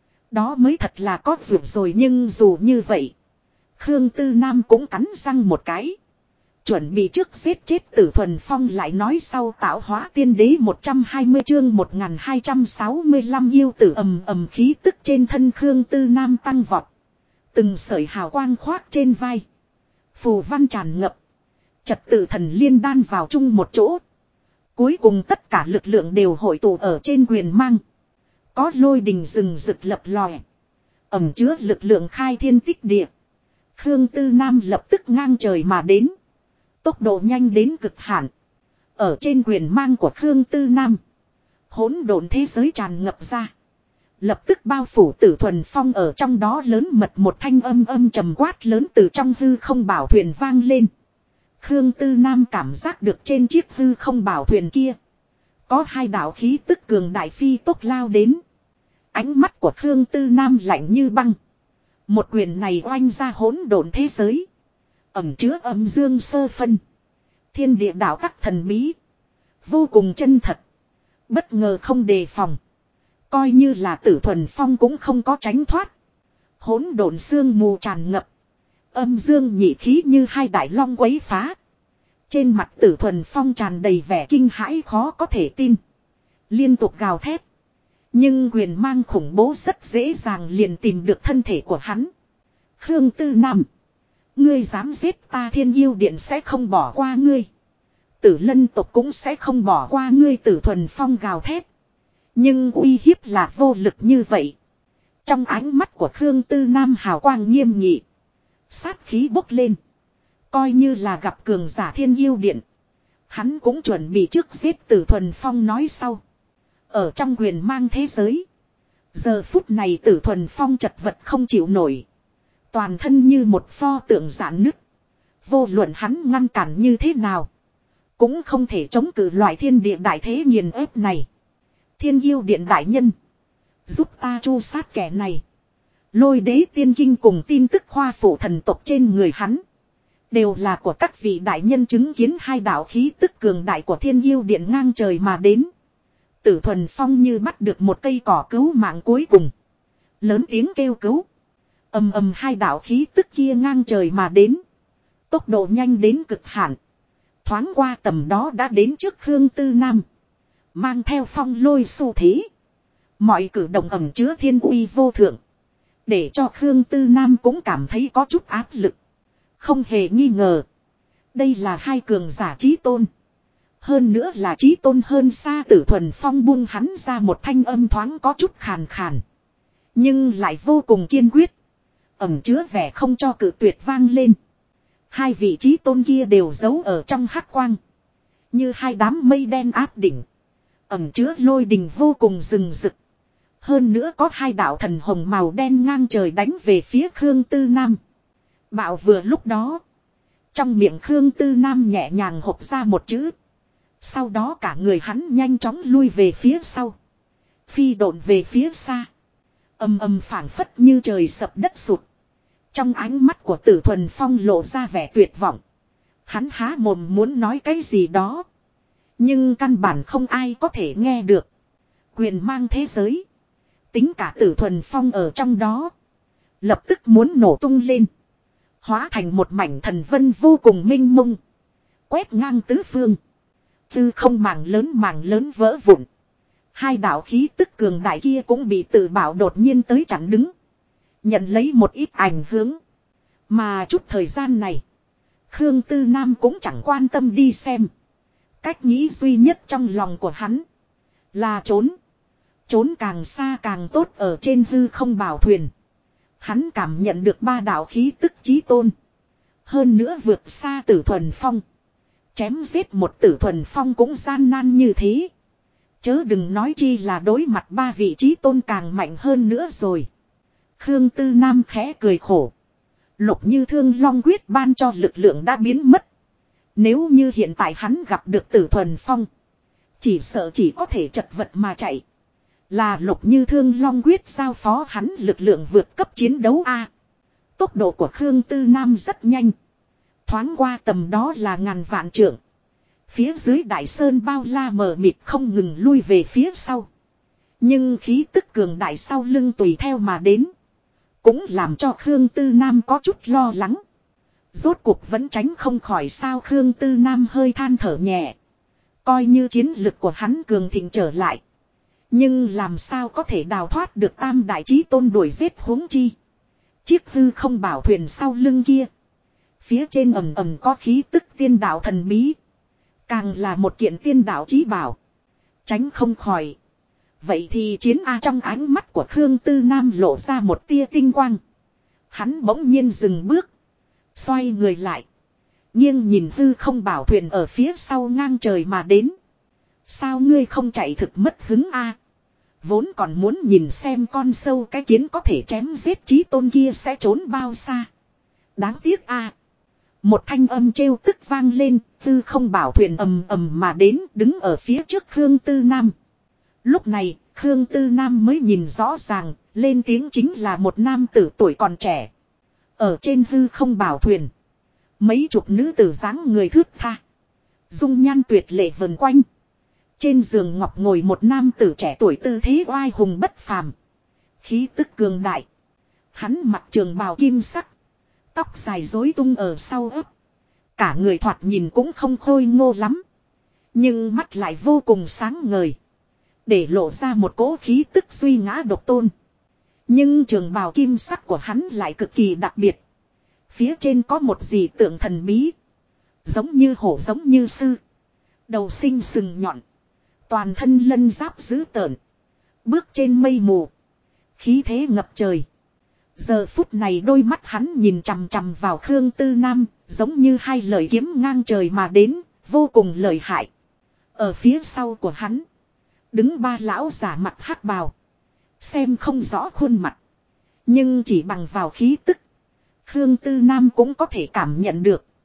Đó mới thật là có duyệt rồi. Nhưng dù như vậy. Khương Tư Nam cũng cắn răng một cái. Chuẩn bị trước giết chết Tử Thuần Phong, lại nói sau. Tạo hóa tiên đế 120 chương 1265 yêu tử ầm ầm khí tức trên thân Khương Tư Nam tăng vọt. Từng sợi hào quang khoác trên vai. Phù văn tràn ngập. Trật tự thần liên đan vào chung một chỗ. Cuối cùng tất cả lực lượng đều hội tụ ở trên quyền mang. Có lôi đình rừng rực lập lòe. Ẩm chứa lực lượng khai thiên tích địa. Khương Tư Nam lập tức ngang trời mà đến. Tốc độ nhanh đến cực hạn. Ở trên quyền mang của Khương Tư Nam. Hỗn độn thế giới tràn ngập ra. Lập tức bao phủ Tử Thuần Phong ở trong đó. Lớn mật một thanh âm trầm quát lớn từ trong hư không bảo thuyền vang lên. Khương Tư Nam cảm giác được trên chiếc hư không bảo thuyền kia. Có hai đạo khí tức cường đại phi tốc lao đến. Ánh mắt của Khương Tư Nam lạnh như băng. Một quyền này oanh ra hỗn độn thế giới. Ẩm chứa âm dương sơ phân. Thiên địa đạo tắc thần bí. Vô cùng chân thật. Bất ngờ không đề phòng. Coi như là Tử Thuần Phong cũng không có tránh thoát. Hỗn độn sương mù tràn ngập. Âm dương nhị khí như hai đại long quấy phá. Trên mặt Tử Thuần Phong tràn đầy vẻ kinh hãi khó có thể tin. Liên tục gào thét. Nhưng quyền mang khủng bố rất dễ dàng liền tìm được thân thể của hắn. Khương Tư Nam. Ngươi dám giết ta, Thiên Yêu Điện sẽ không bỏ qua ngươi. Tử Lân tộc cũng sẽ không bỏ qua ngươi. Tử Thuần Phong gào thét. Nhưng uy hiếp là vô lực như vậy. Trong ánh mắt của Khương Tư Nam hào quang nghiêm nghị. Sát khí bốc lên. Coi như là gặp cường giả Thiên Yêu Điện. Hắn cũng chuẩn bị trước giết Tử Thuần Phong nói sau. Ở trong quyền mang thế giới. Giờ phút này Tử Thuần Phong chật vật không chịu nổi. Toàn thân như một pho tượng giãn nứt. Vô luận hắn ngăn cản như thế nào. Cũng không thể chống cự loại thiên địa đại thế nghiền ép này. Thiên yêu điện đại nhân. Giúp ta chu sát kẻ này. Lôi đế tiên kinh cùng tin tức khoa phụ thần tộc trên người hắn. Đều là của các vị đại nhân chứng kiến hai đạo khí tức cường đại của thiên yêu điện ngang trời mà đến. Tử Thuần Phong như bắt được một cây cỏ cứu mạng cuối cùng. Lớn tiếng kêu cứu. Ầm ầm hai đạo khí tức kia ngang trời mà đến. Tốc độ nhanh đến cực hạn. Thoáng qua tầm đó đã đến trước Khương Tư Nam. Mang theo phong lôi xu thế. Mọi cử động ẩm chứa thiên uy vô thượng. Để cho Khương Tư Nam cũng cảm thấy có chút áp lực. Không hề nghi ngờ. Đây là hai cường giả chí tôn. Hơn nữa là chí tôn hơn xa Tử Thuần Phong buông hắn ra một thanh âm thoáng có chút khàn khàn. Nhưng lại vô cùng kiên quyết. Ẩm chứa vẻ không cho cự tuyệt vang lên. Hai vị chí tôn kia đều giấu ở trong hắc quang. Như hai đám mây đen áp đỉnh. Ẩm chứa lôi đình vô cùng rừng rực. Hơn nữa có hai đạo thần hồng màu đen ngang trời đánh về phía Khương Tư Nam. Bạo vừa lúc đó. Trong miệng Khương Tư Nam nhẹ nhàng hộc ra một chữ. Sau đó cả người hắn nhanh chóng lui về phía sau. Phi độn về phía xa. Âm âm phảng phất như trời sập đất sụt. Trong ánh mắt của Tử Thuần Phong lộ ra vẻ tuyệt vọng. Hắn há mồm muốn nói cái gì đó. Nhưng căn bản không ai có thể nghe được. Quyền mang thế giới. Tính cả Tử Thuần Phong ở trong đó. Lập tức muốn nổ tung lên. Hóa thành một mảnh thần vân vô cùng minh mông. Quét ngang tứ phương. Tư không mảng lớn vỡ vụn. Hai đạo khí tức cường đại kia cũng bị tự bảo đột nhiên tới chặn đứng. Nhận lấy một ít ảnh hưởng. Mà chút thời gian này. Khương Tư Nam cũng chẳng quan tâm đi xem. Cách nghĩ duy nhất trong lòng của hắn. Là trốn. Trốn càng xa càng tốt ở trên hư không bảo thuyền. Hắn cảm nhận được ba đạo khí tức chí tôn. Hơn nữa vượt xa Tử Thuần Phong. Chém giết một Tử Thuần Phong cũng gian nan như thế. Chớ đừng nói chi là đối mặt ba vị chí tôn càng mạnh hơn nữa rồi. Khương Tư Nam khẽ cười khổ. Lục Như Thương Long quyết ban cho lực lượng đã biến mất. Nếu như hiện tại hắn gặp được Tử Thuần Phong. Chỉ sợ chỉ có thể chật vật mà chạy. Là Lục Như Thương Long quyết giao phó hắn lực lượng vượt cấp chiến đấu A. Tốc độ của Khương Tư Nam rất nhanh. Thoáng qua tầm đó là ngàn vạn trượng. Phía dưới đại sơn bao la mờ mịt không ngừng lui về phía sau. Nhưng khí tức cường đại sau lưng tùy theo mà đến. Cũng làm cho Khương Tư Nam có chút lo lắng. Rốt cuộc vẫn tránh không khỏi sao Khương Tư Nam hơi than thở nhẹ. Coi như chiến lực của hắn cường thịnh trở lại. Nhưng làm sao có thể đào thoát được tam đại chí tôn đuổi giết huống chi. Chiếc hư không bảo thuyền sau lưng kia. Phía trên ầm ầm có khí tức tiên đạo thần bí. Càng là một kiện tiên đạo chí bảo. Tránh không khỏi. Vậy thì chiến A trong ánh mắt của Khương Tư Nam lộ ra một tia tinh quang. Hắn bỗng nhiên dừng bước. Xoay người lại. Nghiêng nhìn hư không bảo thuyền ở phía sau ngang trời mà đến. Sao ngươi không chạy thực mất hứng A? Vốn còn muốn nhìn xem con sâu cái kiến có thể chém giết chí tôn kia sẽ trốn bao xa. Đáng tiếc A. Một thanh âm trêu tức vang lên, hư không bảo thuyền ầm ầm mà đến đứng ở phía trước Khương Tư Nam. Lúc này, Khương Tư Nam mới nhìn rõ ràng, lên tiếng chính là một nam tử tuổi còn trẻ. Ở trên hư không bảo thuyền. Mấy chục nữ tử dáng người thướt tha. Dung nhan tuyệt lệ vần quanh. Trên giường ngọc ngồi một nam tử trẻ tuổi tư thế oai hùng bất phàm. Khí tức cường đại. Hắn mặc trường bào kim sắc. Tóc dài rối tung ở sau ấp. Cả người thoạt nhìn cũng không khôi ngô lắm. Nhưng mắt lại vô cùng sáng ngời. Để lộ ra một cỗ khí tức suy ngã độc tôn. Nhưng trường bào kim sắc của hắn lại cực kỳ đặc biệt. Phía trên có một dị tượng thần bí. Giống như hổ giống như sư. Đầu sinh sừng nhọn. Toàn thân lân giáp dữ tợn. Bước trên mây mù. Khí thế ngập trời. Giờ phút này đôi mắt hắn nhìn chằm chằm vào Khương Tư Nam. Giống như hai lời kiếm ngang trời mà đến. Vô cùng lợi hại. Ở phía sau của hắn. Đứng ba lão giả mặt hắc bào. Xem không rõ khuôn mặt. Nhưng chỉ bằng vào khí tức. Khương Tư Nam cũng có thể cảm nhận được.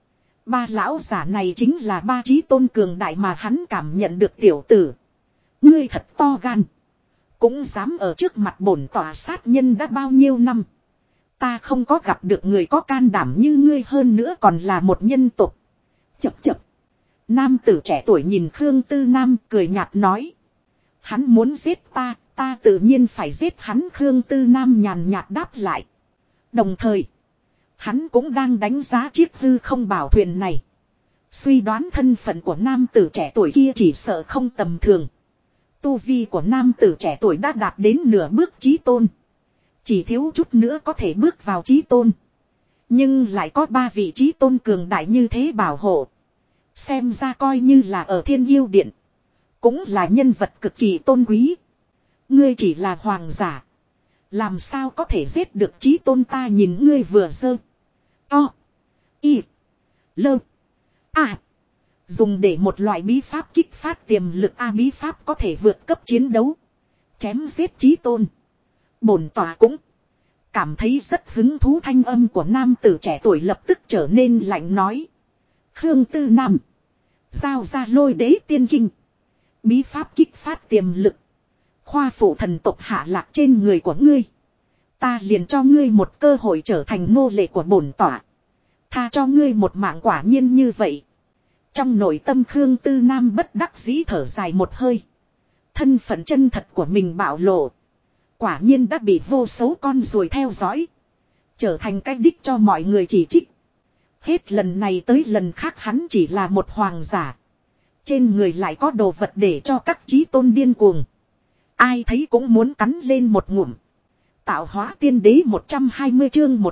Ba lão giả này chính là ba chí tôn cường đại mà hắn cảm nhận được tiểu tử. Ngươi thật to gan. Cũng dám ở trước mặt bổn tòa sát nhân đã bao nhiêu năm. Ta không có gặp được người có can đảm như ngươi, hơn nữa còn là một nhân tộc. Chập chập. Nam tử trẻ tuổi nhìn Khương Tư Nam cười nhạt nói. Hắn muốn giết ta, ta tự nhiên phải giết hắn. Khương Tư Nam nhàn nhạt đáp lại. Đồng thời, hắn cũng đang đánh giá chiếc hư không bảo thuyền này. Suy đoán thân phận của nam tử trẻ tuổi kia chỉ sợ không tầm thường. Tu vi của nam tử trẻ tuổi đã đạt đến nửa bước chí tôn. Chỉ thiếu chút nữa có thể bước vào chí tôn. Nhưng lại có ba vị chí tôn cường đại như thế bảo hộ. Xem ra coi như là ở Thiên Yêu Điện. Cũng là nhân vật cực kỳ tôn quý. Ngươi chỉ là hoàng giả. Làm sao có thể giết được chí tôn? Ta nhìn ngươi vừa dơ. To. Y. Lơ. À. Dùng để một loại bí pháp kích phát tiềm lực. Bí pháp có thể vượt cấp chiến đấu. Chém giết chí tôn. Bổn tòa cũng cảm thấy rất hứng thú. Thanh âm của nam tử trẻ tuổi lập tức trở nên lạnh nói. Khương Tư Nam. Giao ra Lôi Đế Tiên Kinh. Bí pháp kích phát tiềm lực. Khoa phụ thần tộc hạ lạc trên người của ngươi. Ta liền cho ngươi một cơ hội trở thành nô lệ của bổn tỏa. Tha cho ngươi một mạng. Quả nhiên như vậy. Trong nội tâm Khương Tư Nam bất đắc dĩ thở dài một hơi. Thân phận chân thật của mình bạo lộ. Quả nhiên đã bị vô số con ruồi theo dõi. Trở thành cái đích cho mọi người chỉ trích. Hết lần này tới lần khác hắn chỉ là một hoàng giả. Trên người lại có đồ vật để cho các chí tôn điên cuồng. Ai thấy cũng muốn cắn lên một ngụm. Tạo hóa tiên đế 120 chương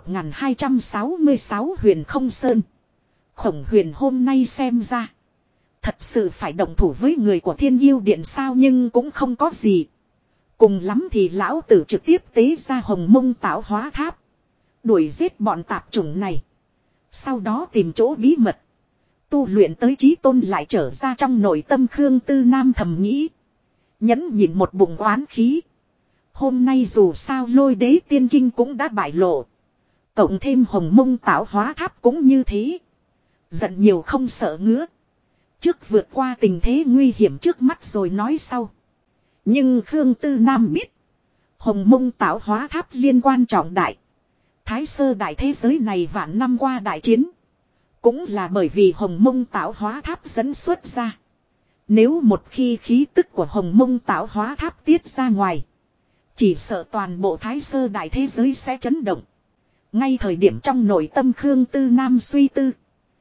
1266 Huyền Không Sơn. Khổng Huyền hôm nay xem ra. Thật sự phải động thủ với người của Thiên Yêu Điện sao? Nhưng cũng không có gì. Cùng lắm thì lão tử trực tiếp tế ra Hồng Mông Tạo Hóa Tháp. Đuổi giết bọn tạp chủng này. Sau đó tìm chỗ bí mật. Tu luyện tới chí tôn lại trở ra. Trong nội tâm Khương Tư Nam thầm nghĩ. Nhẫn nhịn một bụng oán khí. Hôm nay dù sao Lôi Đế Tiên Kinh cũng đã bại lộ. Cộng thêm Hồng Mông Tạo Hóa Tháp cũng như thế. Giận nhiều không sợ ngứa. Trước vượt qua tình thế nguy hiểm trước mắt rồi nói sau. Nhưng Khương Tư Nam biết. Hồng Mông Tạo Hóa Tháp liên quan trọng đại. Thái sơ đại thế giới này vạn năm qua đại chiến. Cũng là bởi vì Hồng Mông Tạo Hóa Tháp dẫn xuất ra. Nếu một khi khí tức của Hồng Mông Tạo Hóa Tháp tiết ra ngoài. Chỉ sợ toàn bộ thái sơ đại thế giới sẽ chấn động. Ngay thời điểm trong nội tâm Khương Tư Nam suy tư.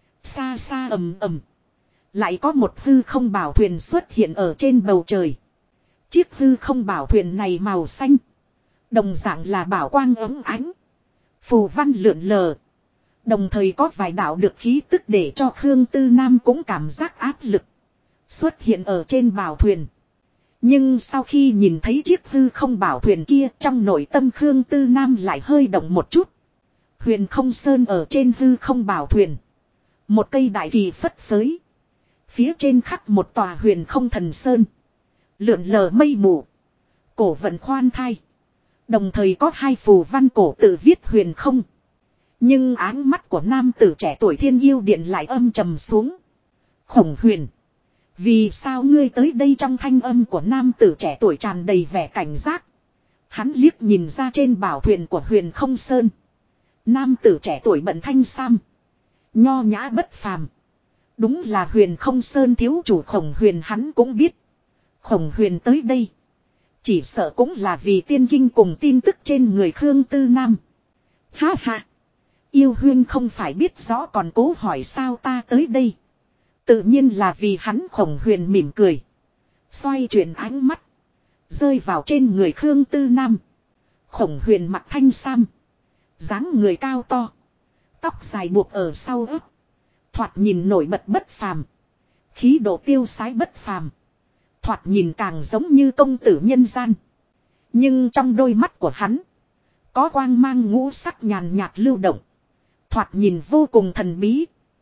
Xa xa ầm ầm. Lại có một hư không bảo thuyền xuất hiện ở trên bầu trời. Chiếc hư không bảo thuyền này màu xanh. Đồng dạng là bảo quang ấm ánh. Phù văn lượn lờ. Đồng thời có vài đạo được khí tức để cho Khương Tư Nam cũng cảm giác áp lực. Xuất hiện ở trên bảo thuyền. Nhưng sau khi nhìn thấy chiếc hư không bảo thuyền kia, trong nội tâm Khương Tư Nam lại hơi động một chút. Huyền Không Sơn ở trên hư không bảo thuyền. Một cây đại kỳ phất phới. Phía trên khắc một tòa Huyền Không Thần Sơn. Lượn lờ mây mù. Cổ vận khoan thai. Đồng thời có hai phù văn cổ tự viết huyền không. Nhưng áng mắt của nam tử trẻ tuổi Thiên Yêu Điện lại âm trầm xuống. Khổng Huyền. Vì sao ngươi tới đây? Trong thanh âm của nam tử trẻ tuổi tràn đầy vẻ cảnh giác. Hắn liếc nhìn ra trên bảo thuyền của Huyền Không Sơn. Nam tử trẻ tuổi bận thanh sam. Nho nhã bất phàm. Đúng là Huyền Không Sơn thiếu chủ Khổng Huyền. Hắn cũng biết. Khổng Huyền tới đây. Chỉ sợ cũng là vì tiên kinh cùng tin tức trên người Khương Tư Nam. Ha ha. Yêu Huyên không phải biết rõ còn cố hỏi sao ta tới đây. Tự nhiên là vì hắn. Khổng Huyền mỉm cười. Xoay chuyển ánh mắt. Rơi vào trên người Khương Tư Nam. Khổng Huyền mặc thanh sam. Dáng người cao to. Tóc dài buộc ở sau ớt. Thoạt nhìn nổi bật bất phàm. Khí độ tiêu sái bất phàm. Thoạt nhìn càng giống như công tử nhân gian. Nhưng trong đôi mắt của hắn. Có quang mang ngũ sắc nhàn nhạt lưu động. Thoạt nhìn vô cùng thần bí.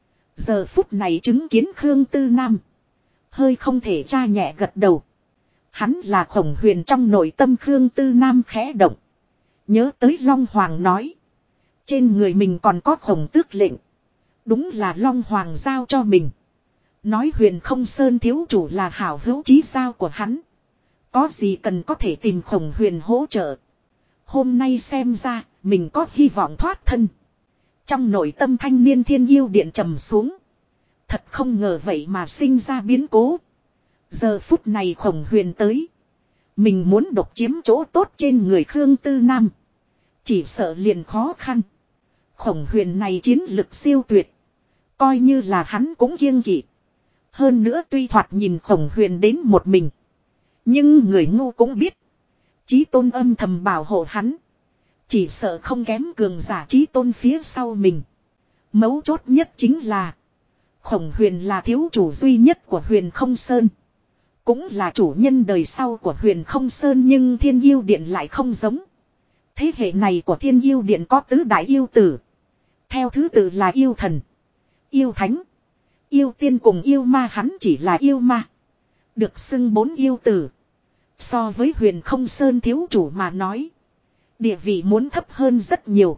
Giờ phút này chứng kiến Khương Tư Nam. Hơi không thể tra nhẹ gật đầu. Hắn là Khổng Huyền. Trong nội tâm Khương Tư Nam khẽ động. Nhớ tới Long Hoàng nói. Trên người mình còn có khổng tước lệnh. Đúng là Long Hoàng giao cho mình. Nói Huyền Không Sơn thiếu chủ là hảo hữu chí giao của hắn. Có gì cần có thể tìm Khổng Huyền hỗ trợ. Hôm nay xem ra mình có hy vọng thoát thân. Trong nội tâm thanh niên Thiên Yêu Điện trầm xuống. Thật không ngờ vậy mà sinh ra biến cố. Giờ phút này Khổng Huyền tới. Mình muốn độc chiếm chỗ tốt trên người Khương Tư Nam. Chỉ sợ liền khó khăn. Khổng Huyền này chiến lực siêu tuyệt. Coi như là hắn cũng kiêng kỵ. Hơn nữa tuy thoạt nhìn Khổng Huyền đến một mình. Nhưng người ngu cũng biết. Chí Tôn âm thầm bảo hộ hắn. Chỉ sợ không kém cường giả Chí Tôn phía sau mình. Mấu chốt nhất chính là. Khổng Huyền là thiếu chủ duy nhất của Huyền Không Sơn. Cũng là chủ nhân đời sau của Huyền Không Sơn, nhưng Thiên Yêu Điện lại không giống. Thế hệ này của Thiên Yêu Điện có tứ đại yêu tử. Theo thứ tự là yêu thần, yêu thánh, yêu tiên cùng yêu ma, hắn chỉ là yêu ma. Được xưng 4 yêu tử. So với Huyền Không Sơn thiếu chủ mà nói, địa vị muốn thấp hơn rất nhiều.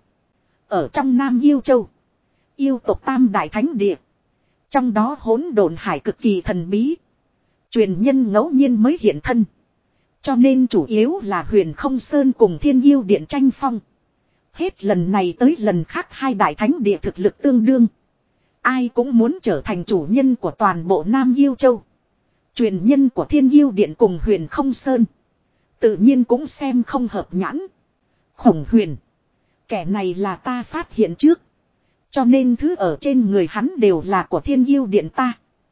Ở trong Nam Yêu Châu, yêu tộc Tam Đại Thánh Địa. Trong đó Hỗn Độn Hải cực kỳ thần bí. Truyền nhân ngẫu nhiên mới hiện thân. Cho nên chủ yếu là Huyền Không Sơn cùng Thiên Yêu Điện tranh phong. Hết lần này tới lần khác hai đại thánh địa thực lực tương đương. Ai cũng muốn trở thành chủ nhân của toàn bộ Nam Yêu Châu. Truyền nhân của Thiên Yêu Điện cùng Huyền Không Sơn tự nhiên cũng xem không hợp nhãn. Khổng Huyền, kẻ này là ta phát hiện trước. Cho nên thứ ở trên người hắn đều là của Thiên Yêu Điện ta.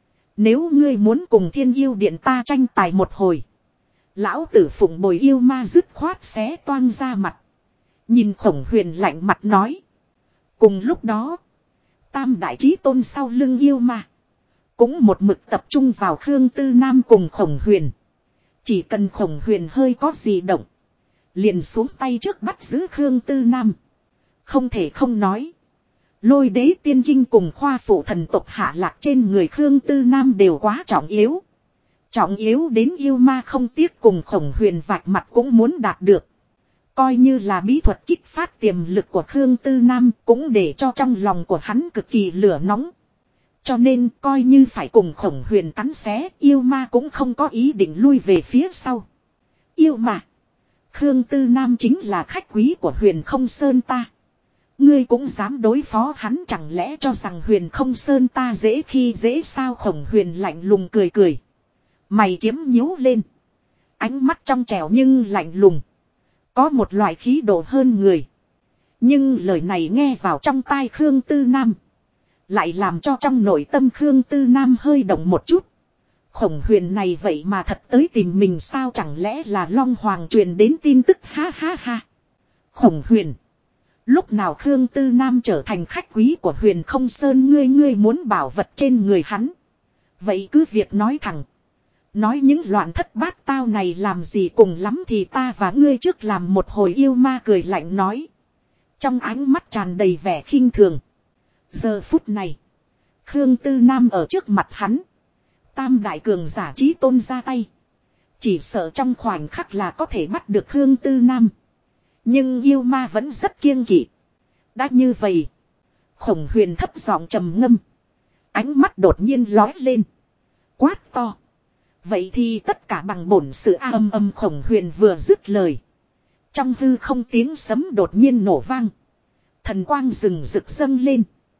Nếu ngươi muốn cùng Thiên Yêu Điện ta tranh tài một hồi, lão tử phụng bồi yêu ma dứt khoát xé toang ra mặt. Nhìn Khổng Huyền lạnh mặt nói. Cùng lúc đó, Tam Đại Chí Tôn sau lưng yêu ma cũng một mực tập trung vào Khương Tư Nam cùng Khổng Huyền. Chỉ cần Khổng Huyền hơi có gì động, liền xuống tay trước bắt giữ Khương Tư Nam. Không thể không nói, Lôi Đế Tiên Kinh cùng khoa phụ thần tộc hạ lạc trên người Khương Tư Nam đều quá trọng yếu. Trọng yếu đến yêu ma không tiếc cùng Khổng Huyền vạch mặt cũng muốn đạt được. Coi như là bí thuật kích phát tiềm lực của Khương Tư Nam cũng để cho trong lòng của hắn cực kỳ lửa nóng. Cho nên coi như phải cùng Khổng Huyền cắn xé, yêu ma cũng không có ý định lui về phía sau. Yêu ma, Khương Tư Nam chính là khách quý của Huyền Không Sơn ta. Ngươi cũng dám đối phó hắn, chẳng lẽ cho rằng Huyền Không Sơn ta dễ khi dễ sao? Khổng Huyền lạnh lùng cười cười. Mày kiếm nhíu lên. Ánh mắt trong trẻo nhưng lạnh lùng. Có một loại khí độ hơn người. Nhưng lời này nghe vào trong tai Khương Tư Nam, lại làm cho trong nội tâm Khương Tư Nam hơi động một chút. Khổng Huyền này vậy mà thật tới tìm mình sao? Chẳng lẽ là Long Hoàng truyền đến tin tức? Ha ha ha. Khổng Huyền, lúc nào Khương Tư Nam trở thành khách quý của Huyền Không Sơn, ngươi muốn bảo vật trên người hắn, vậy cứ việc nói thẳng. Nói những loạn thất bát tao này làm gì, cùng lắm thì ta và ngươi trước làm một hồi. Yêu ma cười lạnh nói, trong ánh mắt tràn đầy vẻ khinh thường. Giờ phút này, Khương Tư Nam ở trước mặt hắn, Tam Đại cường giả Chí Tôn ra tay, chỉ sợ trong khoảnh khắc là có thể bắt được Khương Tư Nam. Nhưng yêu ma vẫn rất kiêng kỵ. Đã như vậy, Khổng Huyền thấp giọng trầm ngâm, ánh mắt đột nhiên lóe lên, quát to, vậy thì tất cả bằng bổn sự. Âm âm. Khổng Huyền vừa dứt lời, trong hư không tiếng sấm đột nhiên nổ vang, thần quang rừng rực dâng lên.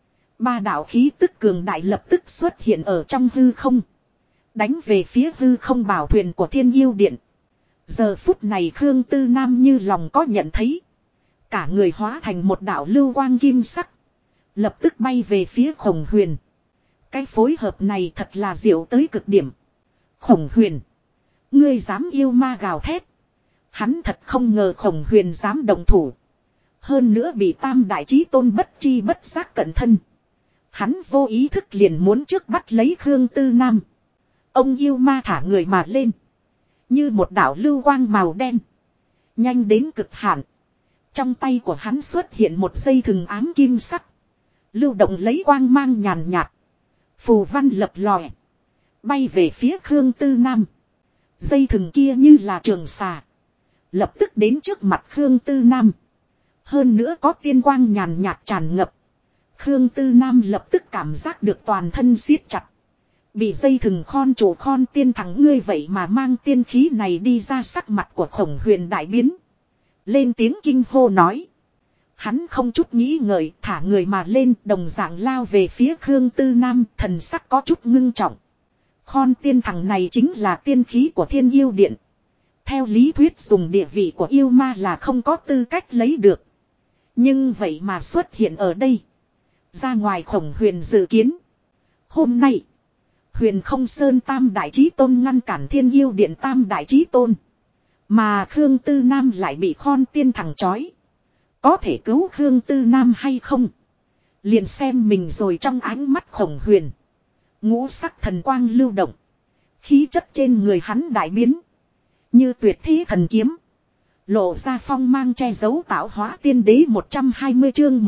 Ba đạo khí tức cường đại lập tức xuất hiện ở trong hư không, đánh về phía hư không bảo thuyền của Thiên Yêu Điện. Giờ phút này Khương Tư Nam như lòng có nhận thấy, cả người hóa thành một đạo lưu quang kim sắc, lập tức bay về phía Khổng Huyền. Cái phối hợp này thật là diệu tới cực điểm. Khổng Huyền, ngươi dám? Yêu ma gào thét. Hắn thật không ngờ Khổng Huyền dám động thủ, hơn nữa bị Tam Đại Chí Tôn bất chi bất giác cận thân. Hắn vô ý thức liền muốn trước bắt lấy Khương Tư Nam. Ông yêu ma thả người mà lên, như một đạo lưu quang màu đen, nhanh đến cực hạn. Trong tay của hắn xuất hiện một dây thừng ám kim sắc, lưu động lấy quang mang nhàn nhạt, phù văn lập lòe, bay về phía Khương Tư Nam. Dây thừng kia như là trường xà, lập tức đến trước mặt Khương Tư Nam. Hơn nữa có tiên quang nhàn nhạt tràn ngập, Khương Tư Nam lập tức cảm giác được toàn thân siết chặt. Bị dây thừng khon chủ khon tiên thẳng ngươi vậy mà mang tiên khí này đi ra, sắc mặt của Khổng Huyền đại biến. Lên tiếng kinh hô nói. Hắn không chút nghĩ ngợi thả người mà lên, đồng dạng lao về phía Khương Tư Nam, thần sắc có chút ngưng trọng. Khon tiên thẳng này chính là tiên khí của Thiên Yêu Điện. Theo lý thuyết dùng địa vị của yêu ma là không có tư cách lấy được. Nhưng vậy mà xuất hiện ở đây. Ra ngoài Khổng Huyền dự kiến. Hôm nay, Huyền Không Sơn Tam Đại Chí Tôn ngăn cản Thiên Yêu Điện Tam Đại Chí Tôn. Mà Khương Tư Nam lại bị khon tiên thẳng trói. Có thể cứu Khương Tư Nam hay không? Liền xem mình rồi. Trong ánh mắt Khổng Huyền, ngũ sắc thần quang lưu động. Khí chất trên người hắn đại biến. Như tuyệt thế thần kiếm. Lộ ra phong mang che giấu tạo hóa tiên đế 120 chương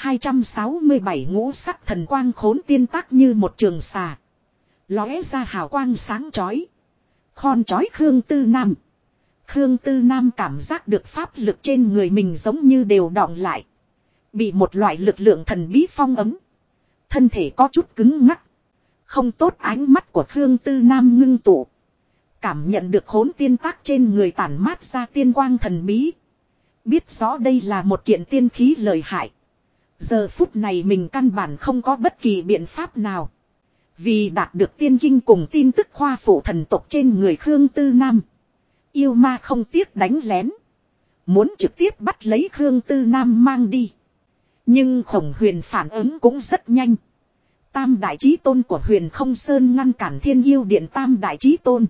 1267 ngũ sắc thần quang khốn tiên tác như một trường xà. Lóe ra hào quang sáng chói. Khon chói Khương Tư Nam. Khương Tư Nam cảm giác được pháp lực trên người mình giống như đều đọng lại. Bị một loại lực lượng thần bí phong ấm. Thân thể có chút cứng ngắc. Không tốt, ánh mắt của Khương Tư Nam ngưng tụ. Cảm nhận được khốn tiên tác trên người tản mát ra tiên quang thần bí. Biết rõ đây là một kiện tiên khí lợi hại. Giờ phút này mình căn bản không có bất kỳ biện pháp nào. Vì đạt được tiên kinh cùng tin tức khoa phụ thần tộc trên người Khương Tư Nam. Yêu ma không tiếc đánh lén. Muốn trực tiếp bắt lấy Khương Tư Nam mang đi. Nhưng Khổng Huyền phản ứng cũng rất nhanh. Tam Đại Chí Tôn của Huyền Không Sơn ngăn cản Thiên Yêu Điện Tam Đại Chí Tôn.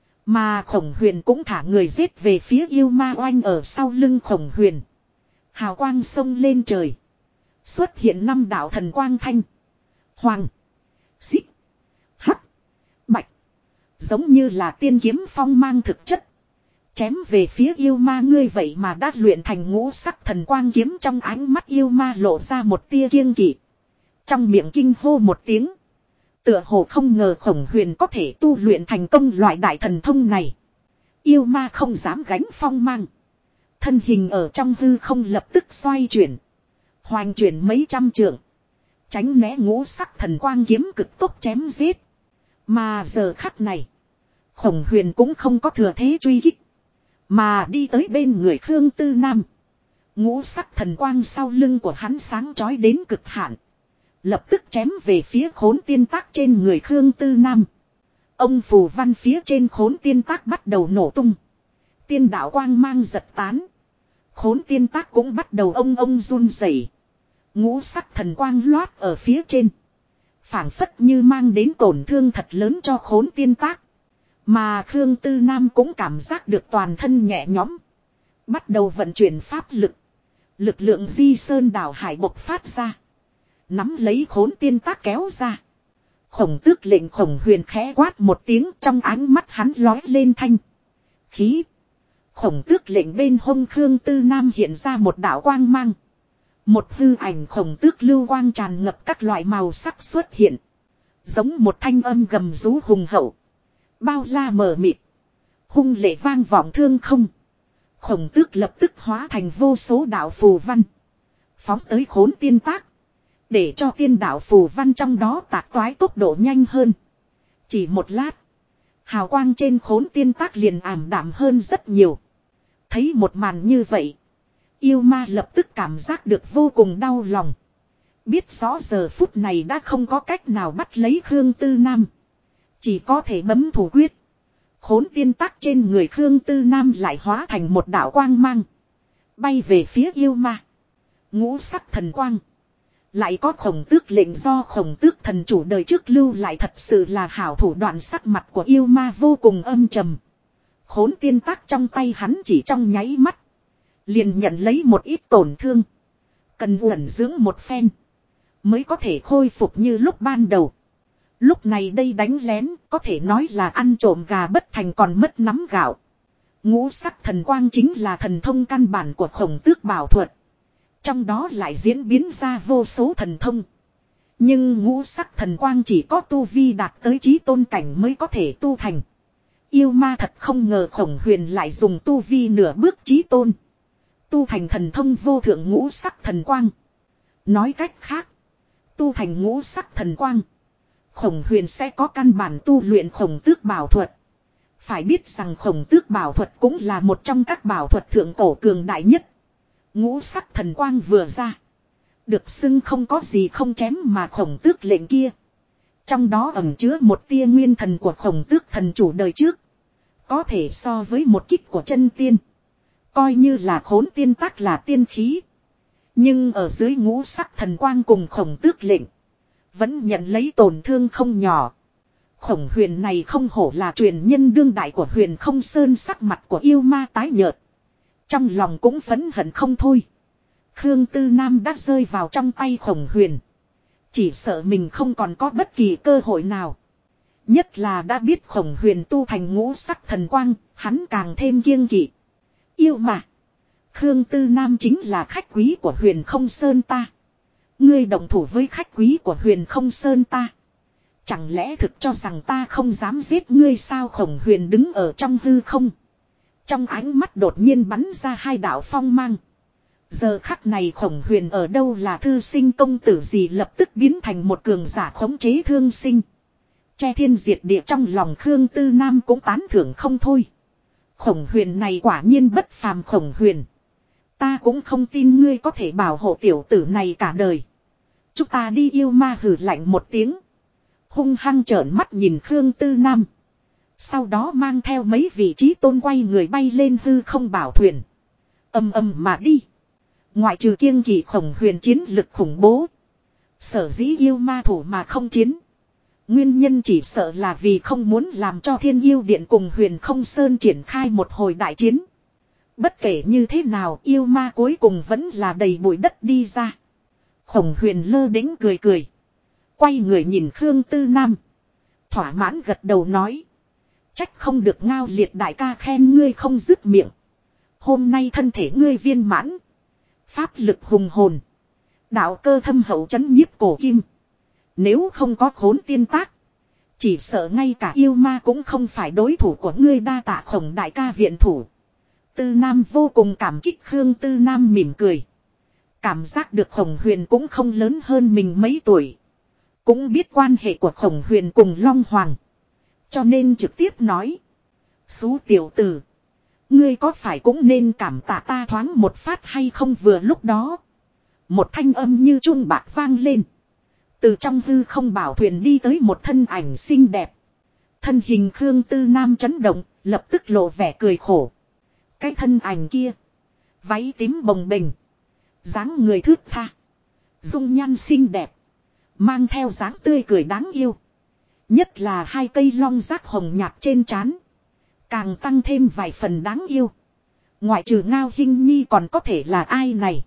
Mà Khổng Huyền cũng thả người giết về phía yêu ma oanh ở sau lưng Khổng Huyền. Hào quang sông lên trời. Xuất hiện 5 đạo thần quang thanh. Hoàng. Xích. Hắc. Bạch. Giống như là tiên kiếm phong mang thực chất. Chém về phía yêu ma, ngươi vậy mà đã luyện thành ngũ sắc thần quang kiếm. Trong ánh mắt yêu ma lộ ra một tia kiêng kỵ. Trong miệng kinh hô một tiếng. Tựa hồ không ngờ Khổng Huyền có thể tu luyện thành công loại đại thần thông này. Yêu ma không dám gánh phong mang. Thân hình ở trong hư không lập tức xoay chuyển. Hoành chuyển mấy trăm trượng. Tránh né ngũ sắc thần quang kiếm cực tốc chém giết. Mà giờ khắc này, Khổng Huyền cũng không có thừa thế truy kích. Mà đi tới bên người Khương Tư Nam. Ngũ sắc thần quang sau lưng của hắn sáng chói đến cực hạn. Lập tức chém về phía khốn tiên tác trên người Khương Tư Nam. Ông phù văn phía trên khốn tiên tác bắt đầu nổ tung. Tiên đạo quang mang giật tán. Khốn tiên tác cũng bắt đầu ông run rẩy. Ngũ sắc thần quang loát ở phía trên. Phảng phất như mang đến tổn thương thật lớn cho khốn tiên tác. Mà Khương Tư Nam cũng cảm giác được toàn thân nhẹ nhõm. Bắt đầu vận chuyển pháp lực. Lực lượng di sơn đảo hải bộc phát ra. Nắm lấy khốn tiên tác kéo ra. Khổng Tước lệnh Khổng Huyền khẽ quát một tiếng, trong ánh mắt hắn lói lên thanh khí. Khổng Tước lệnh bên hông Khương Tư Nam hiện ra một đạo quang mang. Một hư ảnh Khổng Tước lưu quang tràn ngập các loại màu sắc xuất hiện. Giống một thanh âm gầm rú hùng hậu. Bao la mờ mịt. Hung lệ vang vọng thương không. Khổng Tước lập tức hóa thành vô số đạo phù văn. Phóng tới khốn tiên tác. Để cho tiên đạo phù văn trong đó tạc toái tốc độ nhanh hơn. Chỉ một lát. Hào quang trên khốn tiên tác liền ảm đạm hơn rất nhiều. Thấy một màn như vậy. Yêu ma lập tức cảm giác được vô cùng đau lòng. Biết rõ giờ phút này đã không có cách nào bắt lấy Khương Tư Nam. Chỉ có thể bấm thủ quyết. Khốn tiên tác trên người Khương Tư Nam lại hóa thành một đạo quang mang. Bay về phía yêu ma. Ngũ sắc thần quang. Lại có Khổng Tước lệnh do Khổng Tước thần chủ đời trước lưu lại, thật sự là hảo thủ đoạn. Sắc mặt của yêu ma vô cùng âm trầm. Khốn tiên tác trong tay hắn chỉ trong nháy mắt. Liền nhận lấy một ít tổn thương. Cần ẩn dưỡng một phen. Mới có thể khôi phục như lúc ban đầu. Lúc này đây đánh lén có thể nói là ăn trộm gà bất thành còn mất nắm gạo. Ngũ sắc thần quang chính là thần thông căn bản của Khổng Tước bảo thuật. Trong đó lại diễn biến ra vô số thần thông. Nhưng ngũ sắc thần quang chỉ có tu vi đạt tới chí tôn cảnh mới có thể tu thành. Yêu ma thật không ngờ Khổng Huyền lại dùng tu vi nửa bước chí tôn. Tu thành thần thông vô thượng ngũ sắc thần quang. Nói cách khác. Tu thành ngũ sắc thần quang. Khổng Huyền sẽ có căn bản tu luyện Khổng Tước bảo thuật. Phải biết rằng Khổng Tước bảo thuật cũng là một trong các bảo thuật thượng cổ cường đại nhất. Ngũ sắc thần quang vừa ra. Được xưng không có gì không chém mà Khổng Tước lệnh kia. Trong đó ẩn chứa một tia nguyên thần của Khổng Tước thần chủ đời trước. Có thể so với một kích của chân tiên. Coi như là khốn tiên tác là tiên khí. Nhưng ở dưới ngũ sắc thần quang cùng Khổng Tước lệnh. Vẫn nhận lấy tổn thương không nhỏ. Khổng Huyền này không hổ là truyền nhân đương đại của Huyền Không Sơn, sắc mặt của yêu ma tái nhợt. Trong lòng cũng phẫn hận không thôi. Khương Tư Nam đã rơi vào trong tay Khổng Huyền. Chỉ sợ mình không còn có bất kỳ cơ hội nào. Nhất là đã biết Khổng Huyền tu thành ngũ sắc thần quang, hắn càng thêm kiêng kỵ. Yêu mà. Khương Tư Nam chính là khách quý của Huyền Không Sơn ta. Ngươi động thủ với khách quý của Huyền Không Sơn ta. Chẳng lẽ thực cho rằng ta không dám giết ngươi sao? Khổng Huyền đứng ở trong hư không. Trong ánh mắt đột nhiên bắn ra hai đạo phong mang. Giờ khắc này Khổng Huyền ở đâu là thư sinh công tử gì, lập tức biến thành một cường giả khống chế thương sinh. Che thiên diệt địa, trong lòng Khương Tư Nam cũng tán thưởng không thôi. Khổng Huyền này quả nhiên bất phàm. Khổng Huyền, ta cũng không tin ngươi có thể bảo hộ tiểu tử này cả đời. Chúng ta đi. Yêu ma hừ lạnh một tiếng. Hung hăng trợn mắt nhìn Khương Tư Nam. Sau đó mang theo mấy vị trí tôn quay người bay lên hư không bảo thuyền. Ầm ầm mà đi. Ngoại trừ kiêng kỵ Khổng Huyền chiến lực khủng bố. Sở dĩ yêu ma thủ mà không chiến. Nguyên nhân chỉ sợ là vì không muốn làm cho Thiên Yêu Điện cùng Huyền Không Sơn triển khai một hồi đại chiến. Bất kể như thế nào, yêu ma cuối cùng vẫn là đầy bụi đất đi ra. Khổng Huyền lơ đễnh cười cười. Quay người nhìn Khương Tư Nam. Thỏa mãn gật đầu nói. Trách không được Ngao Liệt đại ca khen ngươi không dứt miệng. Hôm nay thân thể ngươi viên mãn. Pháp lực hùng hồn. Đạo cơ thâm hậu chấn nhiếp cổ kim. Nếu không có khốn tiên tác. Chỉ sợ ngay cả yêu ma cũng không phải đối thủ của ngươi. Đa tạ Khổng đại ca viện thủ. Tư Nam vô cùng cảm kích. Khương Tư Nam mỉm cười. Cảm giác được Khổng Huyền cũng không lớn hơn mình mấy tuổi. Cũng biết quan hệ của Khổng Huyền cùng Long Hoàng. Cho nên trực tiếp nói. Xú tiểu tử. Ngươi có phải cũng nên cảm tạ ta thoáng một phát hay không? Vừa lúc đó. Một thanh âm như chuông bạc vang lên. Từ trong hư không bảo thuyền đi tới một thân ảnh xinh đẹp. Thân hình Khương Tư Nam chấn động. Lập tức lộ vẻ cười khổ. Cái thân ảnh kia. Váy tím bồng bềnh. Dáng người thướt tha. Dung nhan xinh đẹp. Mang theo dáng tươi cười đáng yêu. Nhất là hai cây long giác hồng nhạt trên trán. Càng tăng thêm vài phần đáng yêu. Ngoại trừ Ngao Hinh Nhi còn có thể là ai này?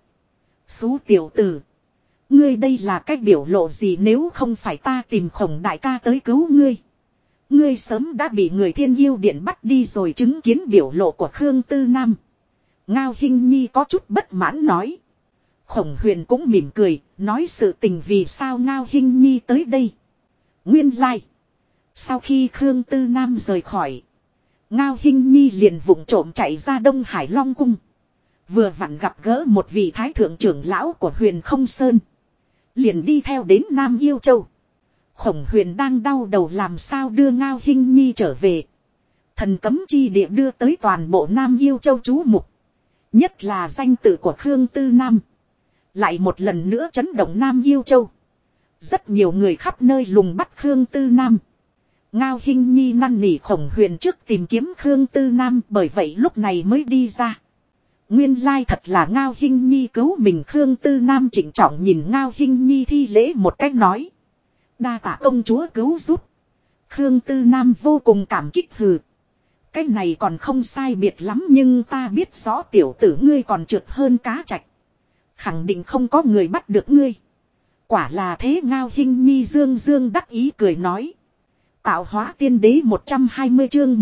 Xú tiểu tử. Ngươi đây là cách biểu lộ gì? Nếu không phải ta tìm Khổng đại ca tới cứu ngươi. Ngươi sớm đã bị người Thiên Yêu Điện bắt đi rồi. Chứng kiến biểu lộ của Khương Tư Nam. Ngao Hinh Nhi có chút bất mãn nói. Khổng Huyền cũng mỉm cười. Nói sự tình vì sao Ngao Hinh Nhi tới đây. Nguyên lai. Sau khi Khương Tư Nam rời khỏi. Ngao Hinh Nhi liền vụng trộm chạy ra Đông Hải Long Cung. Vừa vặn gặp gỡ một vị thái thượng trưởng lão của Huyền Không Sơn. Liền đi theo đến Nam Yêu Châu. Khổng Huyền đang đau đầu làm sao đưa Ngao Hinh Nhi trở về. Thần cấm chi địa đưa tới toàn bộ Nam Yêu Châu chú mục. Nhất là danh tự của Khương Tư Nam. Lại một lần nữa chấn động Nam Yêu Châu. Rất nhiều người khắp nơi lùng bắt Khương Tư Nam. Ngao Hinh Nhi năn nỉ Khổng Huyền trước tìm kiếm Khương Tư Nam, bởi vậy lúc này mới đi ra. Nguyên lai thật là Ngao Hinh Nhi cứu mình. Khương Tư Nam trịnh trọng nhìn Ngao Hinh Nhi thi lễ một cách nói. Đa tạ công chúa cứu giúp. Khương Tư Nam vô cùng cảm kích hừ. Cái này còn không sai biệt lắm, nhưng ta biết rõ tiểu tử ngươi còn trượt hơn cá trạch. Khẳng định không có người bắt được ngươi. Quả là thế. Ngao Hinh Nhi dương dương đắc ý cười nói. Tạo hóa tiên đế 120 chương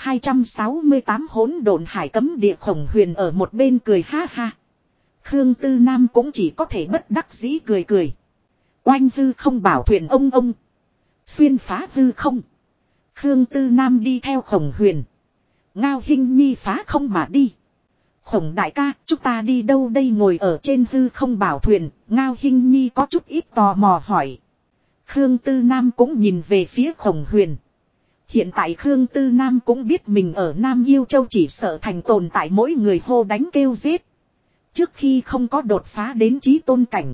1268 hỗn độn hải cấm địa. Khổng Huyền ở một bên cười ha ha. Khương Tư Nam cũng chỉ có thể bất đắc dĩ cười cười. Oanh hư không bảo thuyền ông. Xuyên phá hư không. Khương Tư Nam đi theo Khổng Huyền. Ngao Hinh Nhi phá không mà đi. Khổng đại ca, chúng ta đi đâu đây? Ngồi ở trên hư không bảo thuyền, Ngao Hinh Nhi có chút ít tò mò hỏi. Khương Tư Nam cũng nhìn về phía Khổng Huyền. Hiện tại Khương Tư Nam cũng biết mình ở Nam Yêu Châu chỉ sợ thành tồn tại mỗi người hô đánh kêu giết. Trước khi không có đột phá đến chí tôn cảnh,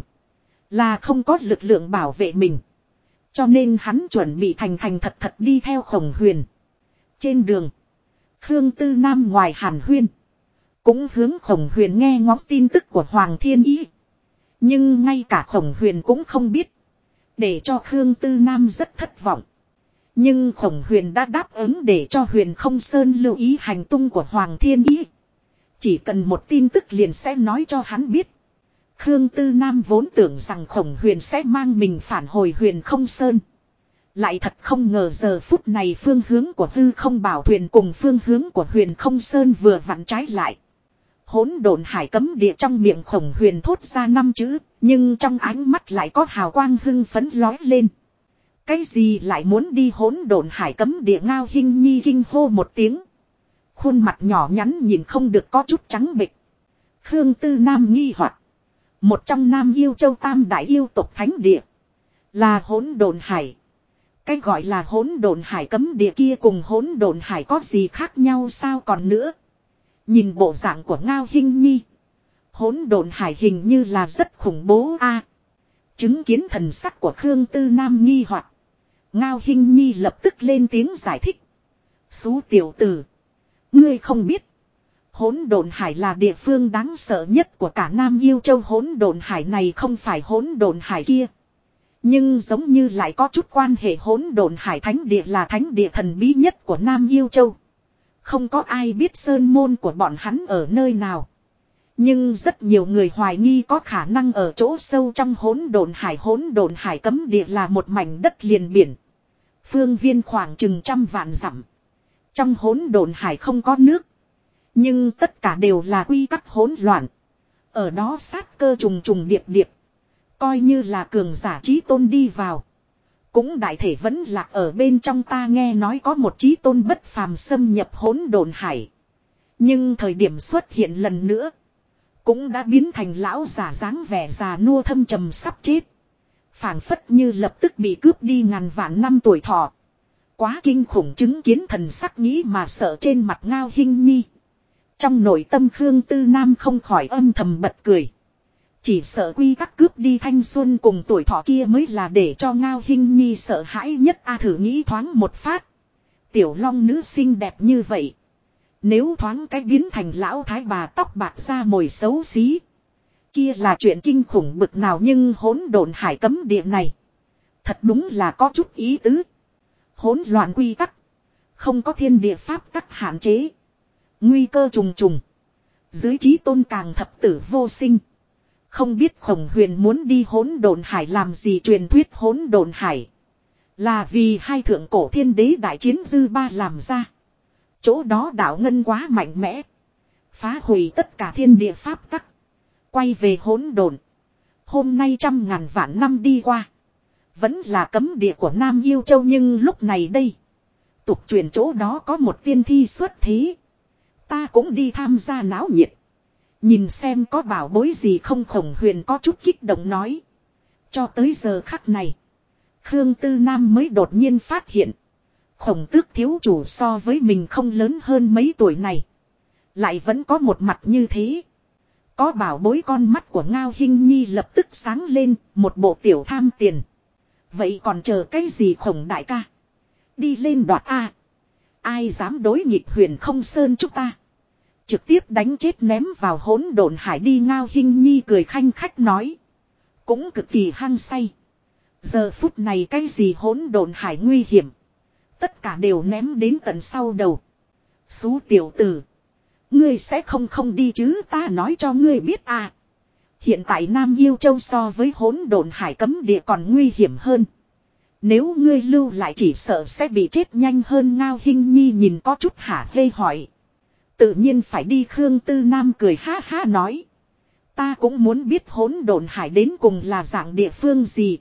là không có lực lượng bảo vệ mình. Cho nên hắn chuẩn bị thành thật thật đi theo Khổng Huyền. Trên đường, Khương Tư Nam ngoài hàn huyên, cũng hướng Khổng Huyền nghe ngóng tin tức của Hoàng Thiên Ý. Nhưng ngay cả Khổng Huyền cũng không biết, để cho Khương Tư Nam rất thất vọng. Nhưng Khổng Huyền đã đáp ứng để cho Huyền Không Sơn lưu ý hành tung của Hoàng Thiên Ý. Chỉ cần một tin tức liền sẽ nói cho hắn biết. Khương Tư Nam vốn tưởng rằng Khổng Huyền sẽ mang mình phản hồi Huyền Không Sơn. Lại thật không ngờ giờ phút này phương hướng của hư không bảo thuyền cùng phương hướng của Huyền Không Sơn vừa vặn trái lại. Hỗn độn hải cấm địa trong miệng Khổng Huyền thốt ra 5 chữ, nhưng trong ánh mắt lại có hào quang hưng phấn lói lên. Cái gì lại muốn đi hỗn độn hải cấm địa? Ngao Hinh Nhi kinh hô một tiếng. Khuôn mặt nhỏ nhắn nhìn không được có chút trắng bệch. Khương Tư Nam nghi hoặc. Một trong Nam Yêu Châu tam đại yêu tộc thánh địa là hỗn độn hải. Cái gọi là hỗn độn hải cấm địa kia cùng hỗn độn hải có gì khác nhau sao? Còn nữa, nhìn bộ dạng của Ngao Hinh Nhi, hỗn độn hải hình như là rất khủng bố a. Chứng kiến thần sắc của Khương Tư Nam nghi hoặc, Ngao Hinh Nhi lập tức lên tiếng giải thích. Xú tiểu tử, ngươi không biết, hỗn độn hải là địa phương đáng sợ nhất của cả Nam Yêu Châu. Hỗn độn hải này không phải hỗn độn hải kia, nhưng giống như lại có chút quan hệ. Hỗn độn hải thánh địa là thánh địa thần bí nhất của Nam Yêu Châu. Không có ai biết sơn môn của bọn hắn ở nơi nào. Nhưng rất nhiều người hoài nghi có khả năng ở chỗ sâu trong hỗn độn hải. Hỗn độn hải cấm địa là một mảnh đất liền biển, phương viên khoảng chừng 100 vạn dặm. Trong hỗn độn hải không có nước, nhưng tất cả đều là quy tắc hỗn loạn. Ở đó sát cơ trùng trùng điệp điệp. Coi như là cường giả chí tôn đi vào, cũng đại thể vẫn lạc ở bên trong. Ta nghe nói có một chí tôn bất phàm xâm nhập hỗn độn hải, nhưng thời điểm xuất hiện lần nữa, cũng đã biến thành lão giả dáng vẻ già nua thâm trầm sắp chết. Phảng phất như lập tức bị cướp đi ngàn vạn năm tuổi thọ. Quá kinh khủng. Chứng kiến thần sắc nghĩ mà sợ trên mặt Ngao Hinh Nhi, trong nội tâm Khương Tư Nam không khỏi âm thầm bật cười. Chỉ sợ quy tắc cướp đi thanh xuân cùng tuổi thọ kia mới là để cho Ngao Hinh Nhi sợ hãi nhất. Thử nghĩ thoáng một phát, tiểu long nữ xinh đẹp như vậy, nếu thoáng cái biến thành lão thái bà tóc bạc da mồi xấu xí, kia là chuyện kinh khủng bực nào. Nhưng hỗn độn hải cấm địa này thật đúng là có chút ý tứ. Hỗn loạn quy tắc, không có thiên địa pháp tắc hạn chế, nguy cơ trùng trùng. Dưới chí tôn càng thập tử vô sinh. Không biết Khổng Huyền muốn đi hỗn độn hải làm gì? Truyền thuyết hỗn độn hải là vì hai thượng cổ thiên đế đại chiến dư ba làm ra. Chỗ đó đạo ngân quá mạnh mẽ, phá hủy tất cả thiên địa pháp tắc, quay về hỗn độn. Hôm nay 100.000 vạn năm đi qua, vẫn là cấm địa của Nam Yêu Châu. Nhưng lúc này đây, tục truyền chỗ đó có một tiên thi xuất thế. Ta cũng đi tham gia náo nhiệt, nhìn xem có bảo bối gì không? Khổng Huyền có chút kích động nói. Cho tới giờ khắc này, Khương Tư Nam mới đột nhiên phát hiện, Khổng Tước thiếu chủ so với mình không lớn hơn mấy tuổi này, lại vẫn có một mặt như thế. Có bảo bối. Con mắt của Ngao Hinh Nhi lập tức sáng lên, một bộ tiểu tham tiền. Vậy còn chờ cái gì Khổng đại ca? Đi lên đoạt a. Ai dám đối nghịch Huyền Không Sơn chúng ta, trực tiếp đánh chết ném vào hỗn độn hải đi. Ngao Hinh Nhi cười khanh khách nói, cũng cực kỳ hăng say. Giờ phút này cái gì hỗn độn hải nguy hiểm, tất cả đều ném đến tận sau đầu. Xú tiểu tử, ngươi sẽ không đi chứ? Ta nói cho ngươi biết à, hiện tại Nam Yêu Châu so với hỗn độn hải cấm địa còn nguy hiểm hơn. Nếu ngươi lưu lại chỉ sợ sẽ bị chết nhanh hơn. Ngao Hinh Nhi nhìn có chút hả hê hỏi. Tự nhiên phải đi. Khương Tư Nam cười ha ha nói. Ta cũng muốn biết hỗn độn hải đến cùng là dạng địa phương gì.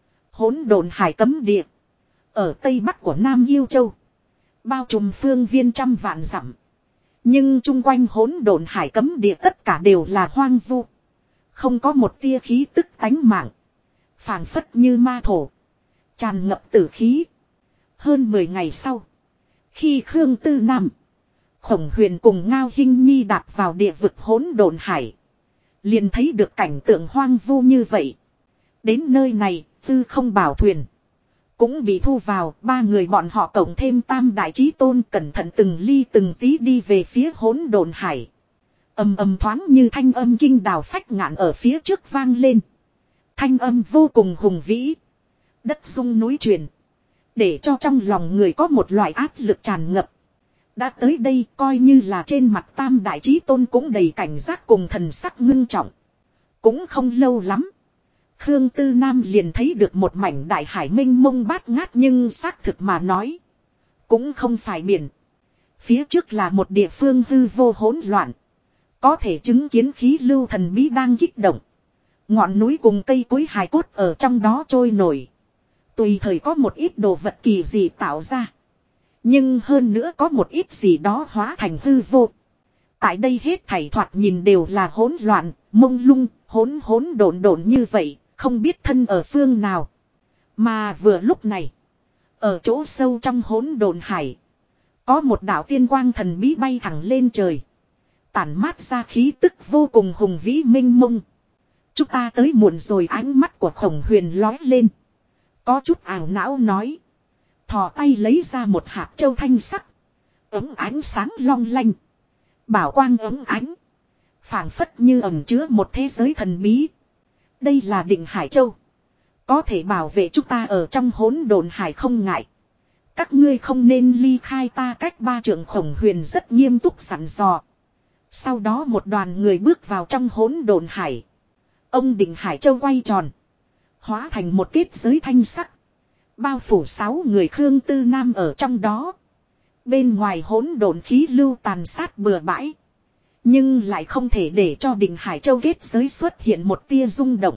Hỗn độn hải cấm địa ở tây bắc của Nam Yêu Châu, bao trùm phương viên 100 vạn dặm. Nhưng chung quanh hỗn độn hải cấm địa tất cả đều là hoang vu. Không có một tia khí tức tánh mạng. Phảng phất như ma thổ. Tràn ngập tử khí. Hơn 10 ngày sau. Khi Khương Tư Nam, Khổng Huyền cùng Ngao Hinh Nhi đạp vào địa vực hỗn độn hải. Liền thấy được cảnh tượng hoang vu như vậy. Đến nơi này, Tư Không bảo thuyền cũng bị thu vào. Ba người bọn họ cộng thêm Tam Đại Chí Tôn cẩn thận từng ly từng tí đi về phía hỗn độn hải. Ầm ầm thoáng như thanh âm kinh đào phách ngạn ở phía trước vang lên. Thanh âm vô cùng hùng vĩ. Đất rung núi chuyển. Để cho trong lòng người có một loại áp lực tràn ngập. Đã tới đây coi như là trên mặt Tam Đại Chí Tôn cũng đầy cảnh giác cùng thần sắc ngưng trọng. Cũng không lâu lắm. Khương Tư Nam liền thấy được một mảnh đại hải mênh mông bát ngát, nhưng xác thực mà nói. Cũng không phải biển. Phía trước là một địa phương hư vô hỗn loạn. Có thể chứng kiến khí lưu thần bí đang kích động. Ngọn núi cùng cây cối hài cốt ở trong đó trôi nổi. Tùy thời có một ít đồ vật kỳ dị tạo ra. Nhưng hơn nữa có một ít gì đó hóa thành hư vô. Tại đây hết thảy thoạt nhìn đều là hỗn loạn, mông lung, hỗn độn như vậy, không biết thân ở phương nào. Mà vừa lúc này, ở chỗ sâu trong hỗn độn hải, có một đạo tiên quang thần bí bay thẳng lên trời. Tản mát ra khí tức vô cùng hùng vĩ minh mông. Chúng ta tới muộn rồi, ánh mắt của Khổng Huyền lóe lên. Có chút ảo não nói. Thò tay lấy ra một hạt châu thanh sắc. Ấm ánh sáng long lanh. Bảo quang ấm ánh. Phảng phất như ẩn chứa một thế giới thần bí. Đây là Định Hải Châu. Có thể bảo vệ chúng ta ở trong hỗn độn hải không ngại. Các ngươi không nên ly khai ta cách 3 trượng. Khổng Huyền rất nghiêm túc sẵn dò. Sau đó một đoàn người bước vào trong hỗn độn hải. Ông Định Hải Châu quay tròn. Hóa thành một kết giới thanh sắc. Bao phủ 6 người Khương Tư Nam ở trong đó. Bên ngoài hỗn độn khí lưu tàn sát bừa bãi. Nhưng lại không thể để cho Định Hải Châu kết giới xuất hiện một tia rung động.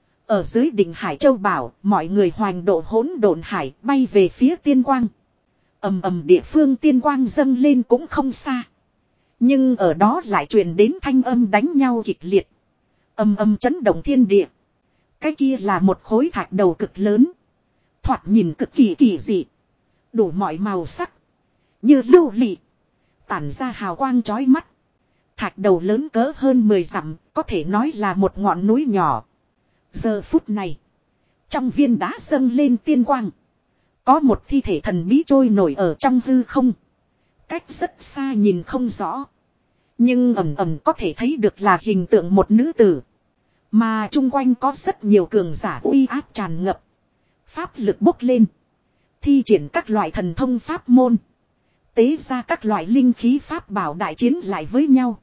Ở dưới Định Hải Châu bảo, mọi người hoành độ hỗn độn hải bay về phía tiên quang. Ầm ầm, địa phương tiên quang dâng lên cũng không xa. Nhưng ở đó lại truyền đến thanh âm đánh nhau kịch liệt. Ầm ầm chấn động thiên địa. Cái kia là một khối thạch đầu cực lớn. Thoạt nhìn cực kỳ kỳ dị. Đủ mọi màu sắc. Như lưu ly. Tản ra hào quang chói mắt. Thạch đầu lớn cỡ hơn 10 dặm. Có thể nói là một ngọn núi nhỏ. Giờ phút này. Trong viên đá dâng lên tiên quang. Có một thi thể thần bí trôi nổi ở trong hư không. Cách rất xa nhìn không rõ. Nhưng ẩn ẩn có thể thấy được là hình tượng một nữ tử. Mà chung quanh có rất nhiều cường giả uy áp tràn ngập. Pháp lực bốc lên. Thi triển các loại thần thông pháp môn. Tế ra các loại linh khí pháp bảo đại chiến lại với nhau.